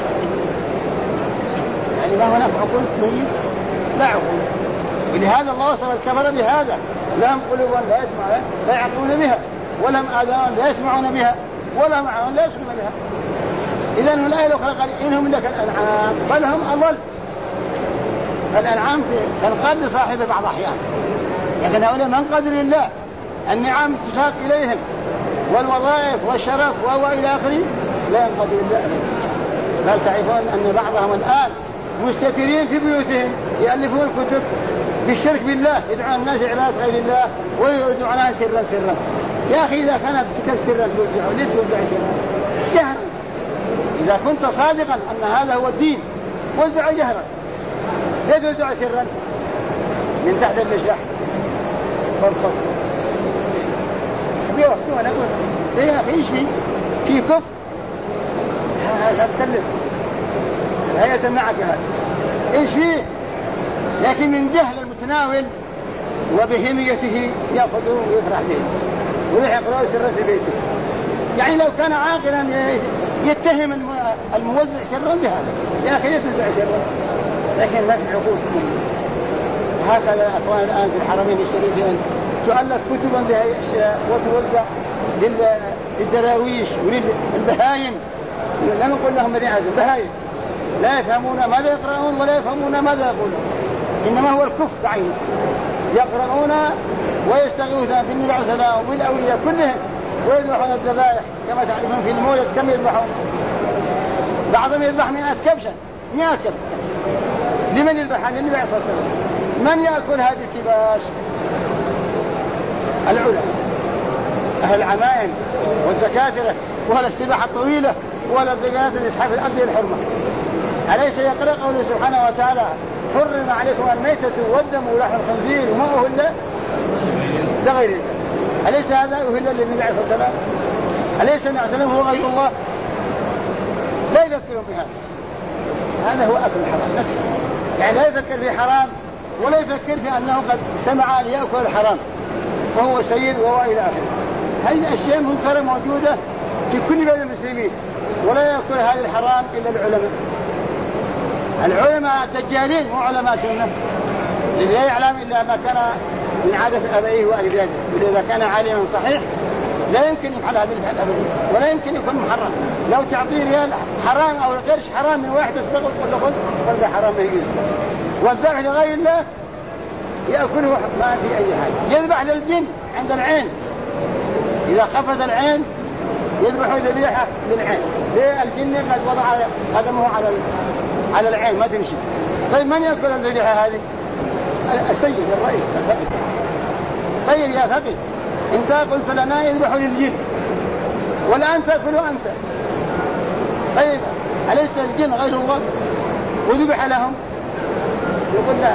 يعني ما هو نفع عقول تميز؟ لا عقول. ولهذا الله وصف الكفر بهذا: لهم قلوب لا يسمعون لا يعقلون بها ولهم آذان لا يسمعون بها ولهم أعين لا يبصرون بها. إذن الآية الأخرى قال إنهم لك الأنعام بل هم أضل. الأنعام تنقاد لصاحبه بعض أحيان، لكن هؤلاء من قدر الله النعم تساق إليهم والوظائف والشرف وهو إلى آخره لا ينقدر الله. بل تعرفون أن بعضهم الآن مستترين في بيوتهم يألفون الكتب بالشرك بالله يدعون الناس عبادة غير الله ويدعونها سرا سرا. يا أخي إذا كانت كتب سرا توزعوا ليه توزع سرا؟ جهرا. إذا كنت صادقا أن هذا هو الدين وزعوا جهرا، ليه توزعوا سرا من تحت المشرح؟ فرق بيوحدوا أنا أقول ليه يا أخي إيش في كفر؟ لا تكلم لا يتمنعك هذا إيش فيه؟ لكن من جهل المتناول وبهميته يأخذه ويفرح به ويروح يقرأه سرا في بيته. يعني لو كان عاقلا يتهم الموزع سرا بهذا يا أخي يتوزع سرا، لكن ما في عقول. وهكذا أخوان الآن في الحرمين الشريفين تؤلف كتبا بهذه الأشياء وتوزع للدراويش وللبهايم. لا نقول لهم بني آدم بهايم لا يفهمون ماذا يقرأون ولا يفهمون ماذا يقولون، إنما هو الكفر بعينه. يقرؤون ويستغيثون بالنبي عليه الصلاة والسلام وبالأولياء كلهم ويذبحون الذبائح كما تعرفون في المولد كم يذبحون؟ بعضهم يذبح 100 كبشة 100 كبشة. لمن يذبحها؟ للنبي عليه الصلاة والسلام. من يأكل هذه الكباش؟ العلماء أهل العمائم والدكاترة وهل السباحة الطويلة وهل الدكاترة يسحب الأرض الحرمة. أليس يقرأ قوله سبحانه وتعالى حرم عليكم الميتة والدم ولحم الخنزير وما أهل لغير الله؟ أليس هذا أهل للنبي عليه الصلاة والسلام؟ أليس النبي عليه الصلاة والسلام هو غير الله؟ لا يفكرون بهذا. هذا هو أكل الحرام نفسه، يعني لا يفكر في حرام ولا يفكر في أنه قد سمع ليأكل الحرام وهو سيد وهو إلى آخره. هذه الأشياء منكرة موجودة في كل بلد المسلمين، ولا يأكل هذا الحرام إلا العلماء. العلماء الدجالين مو علماء سنة، الذي لا يعلم إلا ما كان من عادة أبيه وأجداده. وإذا كان عالما صحيح لا يمكن يفعل هذا الفعل أبدا، ولا يمكن يكون محرم. لو تعطيه ريال حرام أو قرش حرام من واحد يسرقه ولا فلده حرام ما يجوز. والذبح لغير الله يأكله ما في أي حاجة. يذبح للجن عند العين، إذا خفت العين يذبح ذبيحة للعين. ليه؟ الجن قد وضع قدمه على العين ما تمشي. طيب من يأكل الذبيحة هذه؟ السيد الرئيس الفقيه. طيب يا فقيه انت قلت لنا يذبحوا للجن والآن تأكل أنت. طيب أليس الجن غير الله وذبح لهم؟ يقول لا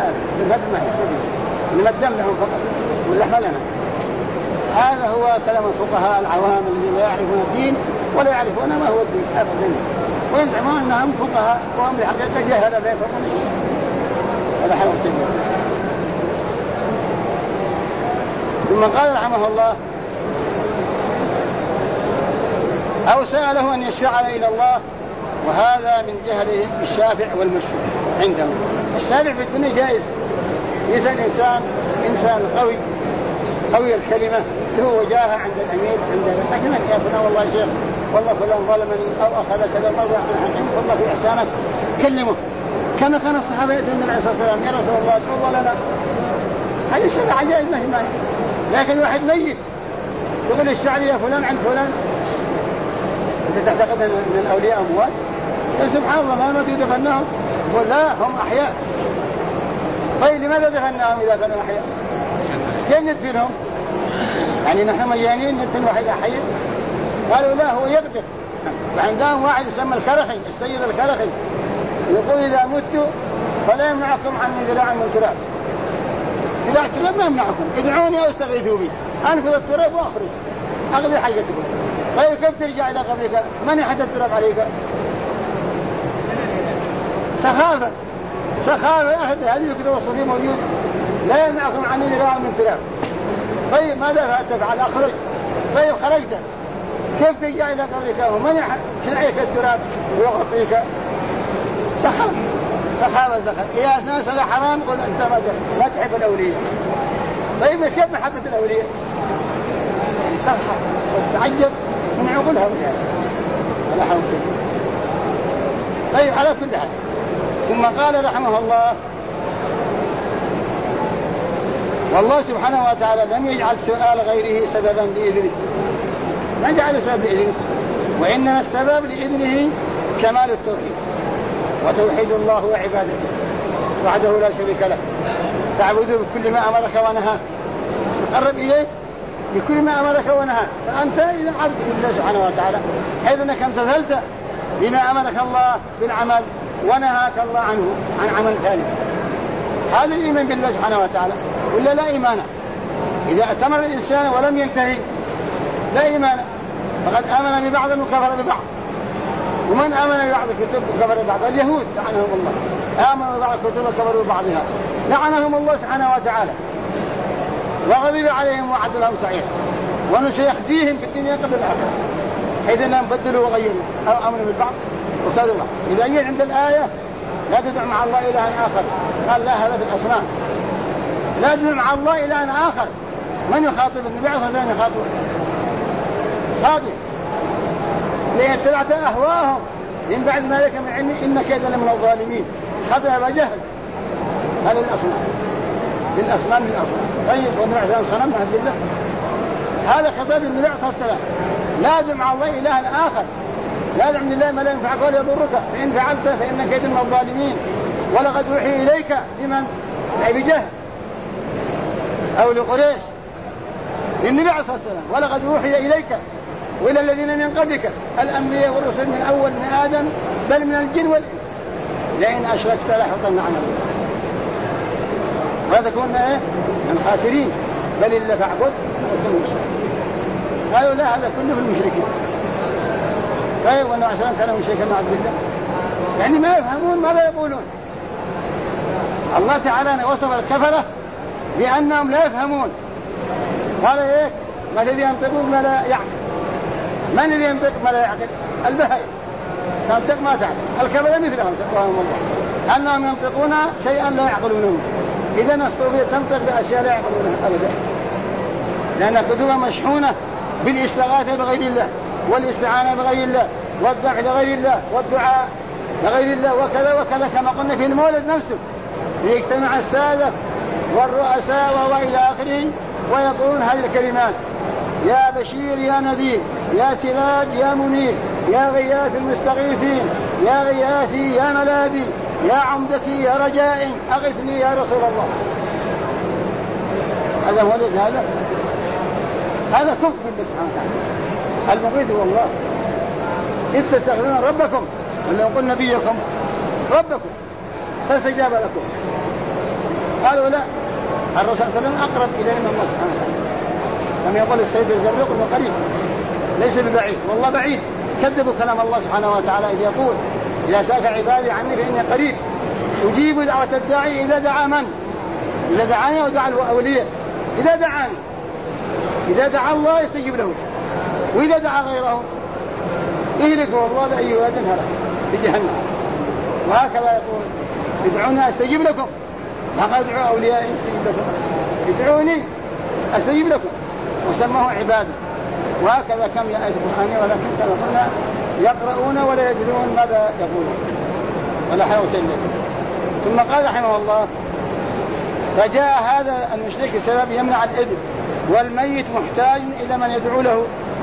نمدم لهم فقط واللحم لنا. هذا هو كلام الفقهاء العوام الذين لا يعرفون الدين ولا يعرفون ما هو الدين أبدا، ويزعمون أنهم فقهاء وهم بحقيقة جهل لا يفهمون شيء. هذا حرام كبير. ثم قال رحمه الله أو سأله أن يشفع إلى الله، وهذا من جهله بالشافع والمشفوع عندهم. الشافع في الدنيا جائز، يسأل إنسان قوي الكلمة له وجاهة عند الأمير لكن يا فلان والله شيخ والله فلان ظلمني أو أخذ كذا موضع من حقيم والله في إحسانك كلمه. كما كان الصحابة يأتون النبي عليه الصلاة والسلام يا رسول الله تفضل لنا. هذه السنة عجائز ما هي مانع. لكن واحد ميت تقول الشعر يا فلان عند فلان، أنت تعتقد أن الأولياء أموات؟ سبحان الله ما ماتوا دفناهم؟ يقول لا هم أحياء. طيب لماذا دفناهم إذا كانوا أحياء؟ كيف ندفنهم؟ يعني نحن مجانين ندفن واحد أحياء؟ قالوا لا هو يقدر. وعندهم واحد يسمى الكرخي السيد الكرخي يقول إذا مت فلا يمنعكم عني ذراع من تراب. ذراع تراب ما يمنعكم، ادعوني أو استغيثوا بي أنفذ التراب وأخرج أقضي حاجتكم. طيب كيف ترجع إلى قبرك؟ من يحدث التراب عليك؟ سخافة هذه يكتب وصفه موجود لا يمنعكم عني ذراع من تراب. طيب ماذا تفعل؟ أخرج. طيب خرجت كيف ترجع إلى قبرك ومن يحدث التراب ويغطيك؟ سخافة يا ناس هذا حرام. قل أنت ما تحب الأولياء. طيب كيف محبة الأولياء؟ يعني تضحك وتتعجب من عقول هؤلاء. ولا حول. طيب على كل حال ثم قال رحمه الله والله سبحانه وتعالى لم يجعل سؤال غيره سببا لإذنه، ما جعل سبب لإذنه، وإنما السبب لإذنه كمال التوحيد وتوحيد الله وعبادته وحده لا شريك له، تعبده بكل ما أمرك ونهاك، تقرب إليه بكل ما أمرك ونهاك، فأنت إذا عبد لله سبحانه وتعالى حيث أنك امتثلت بما أمرك الله بالعمل ونهاك الله عنه عن عمل ثاني. هذا الإيمان بالله سبحانه وتعالى ولا لا إيمان؟ إذا أتمر الإنسان ولم ينتهي لا إيمان، فقد آمن ببعض وكفر ببعض. ومن آمن ببعض الكتب وكفر ببعض؟ اليهود لعنهم الله، آمنوا ببعض الكتب وكفروا ببعضها لعنهم الله سبحانه وتعالى وغضب عليهم وعد لهم سعير، ونسيخزيهم في الدنيا قبل الآخرة حيث أنهم بدلوا وغيروا أو آمنوا بالبعض وكفروا ببعض. إذا جاء عند الآية لا تدع مع الله إلها آخر، قال لا هذا بالأصنام، لا تدع مع الله إلها آخر. من يخاطب؟ النبي عليه الصلاة والسلام يخاطب خاطب لأن اتبعت أهواهم من بعد ما لك من علم إنك إذا من الظالمين. خاطب أبا جهل هذا الأصنام. بالأصنام للأصنام. طيب والنبي عليه الصلاة والسلام صنم بالله؟ هذا خطاب النبي عليه الصلاة والسلام. لا تدع مع الله إلها آخر، لا تدع من الله ما لا ينفعك ولا يضرك، فإن فعلت فإنك كيد من الظالمين. ولقد أوحي إليك لمن؟ أبي جهل أو لقريش، للنبي عليه الصلاة والسلام. ولقد أوحي إليك وإلى الذين من قبلك الأنبياء والرسل من أول من آدم بل من الجن والإنس لئن أشركت ليحبطن عملك وتكون من الخاسرين. بل إلا فاعبد وكن مشركين. قالوا لا، هذا كله في المشركين. طيب والنبي عليه الصلاة والسلام كان مشركا مع بالله؟ يعني ما يفهمون ماذا يقولون. الله تعالى وصف الكفرة بأنهم لا يفهمون. قال إيه؟ ما الذي ينطقون ما لا يعقل. من الذي ينطق ما لا يعقل؟ البهائم تنطق ما تعقل. الكفرة مثلهم تقواهم الله أنهم ينطقون شيئا لا يعقلونه. إذن الصوفية تنطق بأشياء لا يعقلونها أبدا، لأن كتبها مشحونة بالاستغاثة بغير الله والاستعانة بغير الله والذبح لغير الله والدعاء لغير الله وكذا وكذا، كما قلنا في المولد نفسه ليجتمع السادة والرؤساء وإلى آخره ويقولون هذه الكلمات: يا بشير يا نذير يا سراج يا منير يا غياث المستغيثين يا غياثي يا ملاذي يا عمدتي يا رجائي أغثني يا رسول الله. هذا مولد، هذا كفر بالله سبحانه وتعالى. المغيث هو الله. إذ تستغيثون ربكم ولا يقول نبيكم ربكم فاستجاب لكم. قالوا لا، الرسول صلى الله عليه وسلم أقرب إلينا من الله سبحانه وتعالى، كما يقول السيد الزرق إنه قريب ليس ببعيد، والله بعيد. كذبوا كلام الله سبحانه وتعالى إذ يقول: إذا سألك عبادي عني فإني قريب أجيب دعوة الداعي إذا دعا من؟ إذا دعاني ودعا الأولياء. إذا دعاني، إذا دعا الله يستجيب له، وإذا دعا غيره يهلكه الله بأي واد هلك في جهنم. وهكذا يقول: ادعوني أستجيب لكم. فقد ادعوا أوليائي أستجيب لكم، ادعوني أستجيب لكم، وسموه عبادة. وهكذا كم آية القرآن، ولكن كما قلنا يقرؤون ولا يدرون ماذا يقولون ولا حول ولا قوة. ثم قال رحمه الله: فجاء هذا المشرك بسبب يمنع الإذن، والميت محتاج إلى من يدعو له.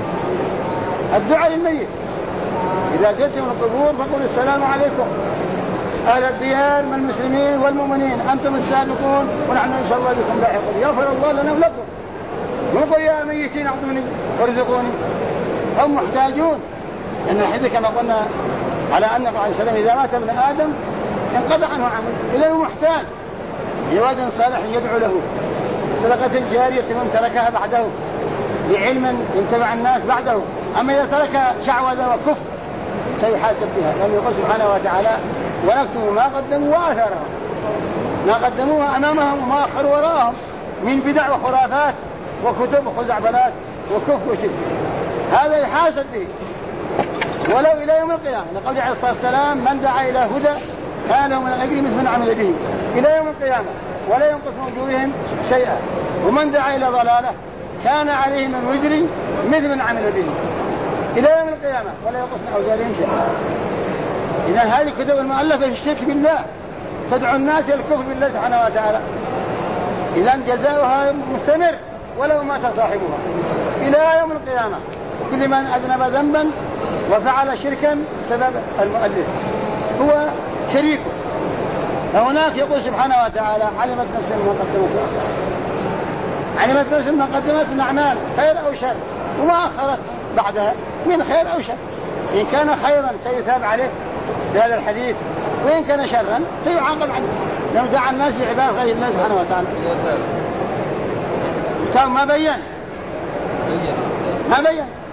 الدعاء للميت: إذا جئتم القبور فقولوا السلام عليكم أهل الديار من المسلمين والمؤمنين، أنتم السابقون ونحن إن شاء الله بكم لاحقون، يغفر الله لنا ولكم. وقل يا ميتين أعطوني وارزقوني. هم محتاجون، لأن الحديث كما قلنا على أن النبي عليه السلام إذا مات ابن آدم انقطع عنه عمل، إليه محتاج لواد صالح يدعو له، صدقة جارية من تركها بعده، بعلم ينتفع الناس بعده. أما إذا ترك شعوذة وكفر سيحاسب بها، لأنه يقول سبحانه وتعالى: ونكتب ما قدموا وآثارهم، ما قدموه أمامهم وما أخروا وراءهم من بدع وخرافات وكتب وخزعبلات وكفر وشرك، هذا يحاسب به ولو إلى يوم القيامة. لقول عليه الصلاة والسلام: من دعا إلى هدى كان له من الأجر مثل من عمل به إلى يوم القيامة ولا ينقص من أجورهم شيئا، ومن دعا إلى ضلالة كان عليه من وزر مثل من عمل به إلى يوم القيامة ولا ينقص من أوزارهم شيئا. إذا هذه الكتب المؤلفة في الشرك بالله تدعو الناس إلى الكفر بالله سبحانه وتعالى، إذا جزاؤها مستمر ولو مات صاحبها إلى يوم القيامة. وكل من أذنب ذنبا وفعل شركا سبب المؤلف هو شريكه. فهناك يقول سبحانه وتعالى: علمت نفس ما قدمت وأخرت، علمت نفس ما قدمت من أعمال خير أو شر وما أخرت بعدها من خير أو شر. إن كان خيرا سيثاب عليه بهذا الحديث، وإن كان شرا سيعاقب عنه، لم دعا الناس لعباد غير الله سبحانه وتعالى. ما بين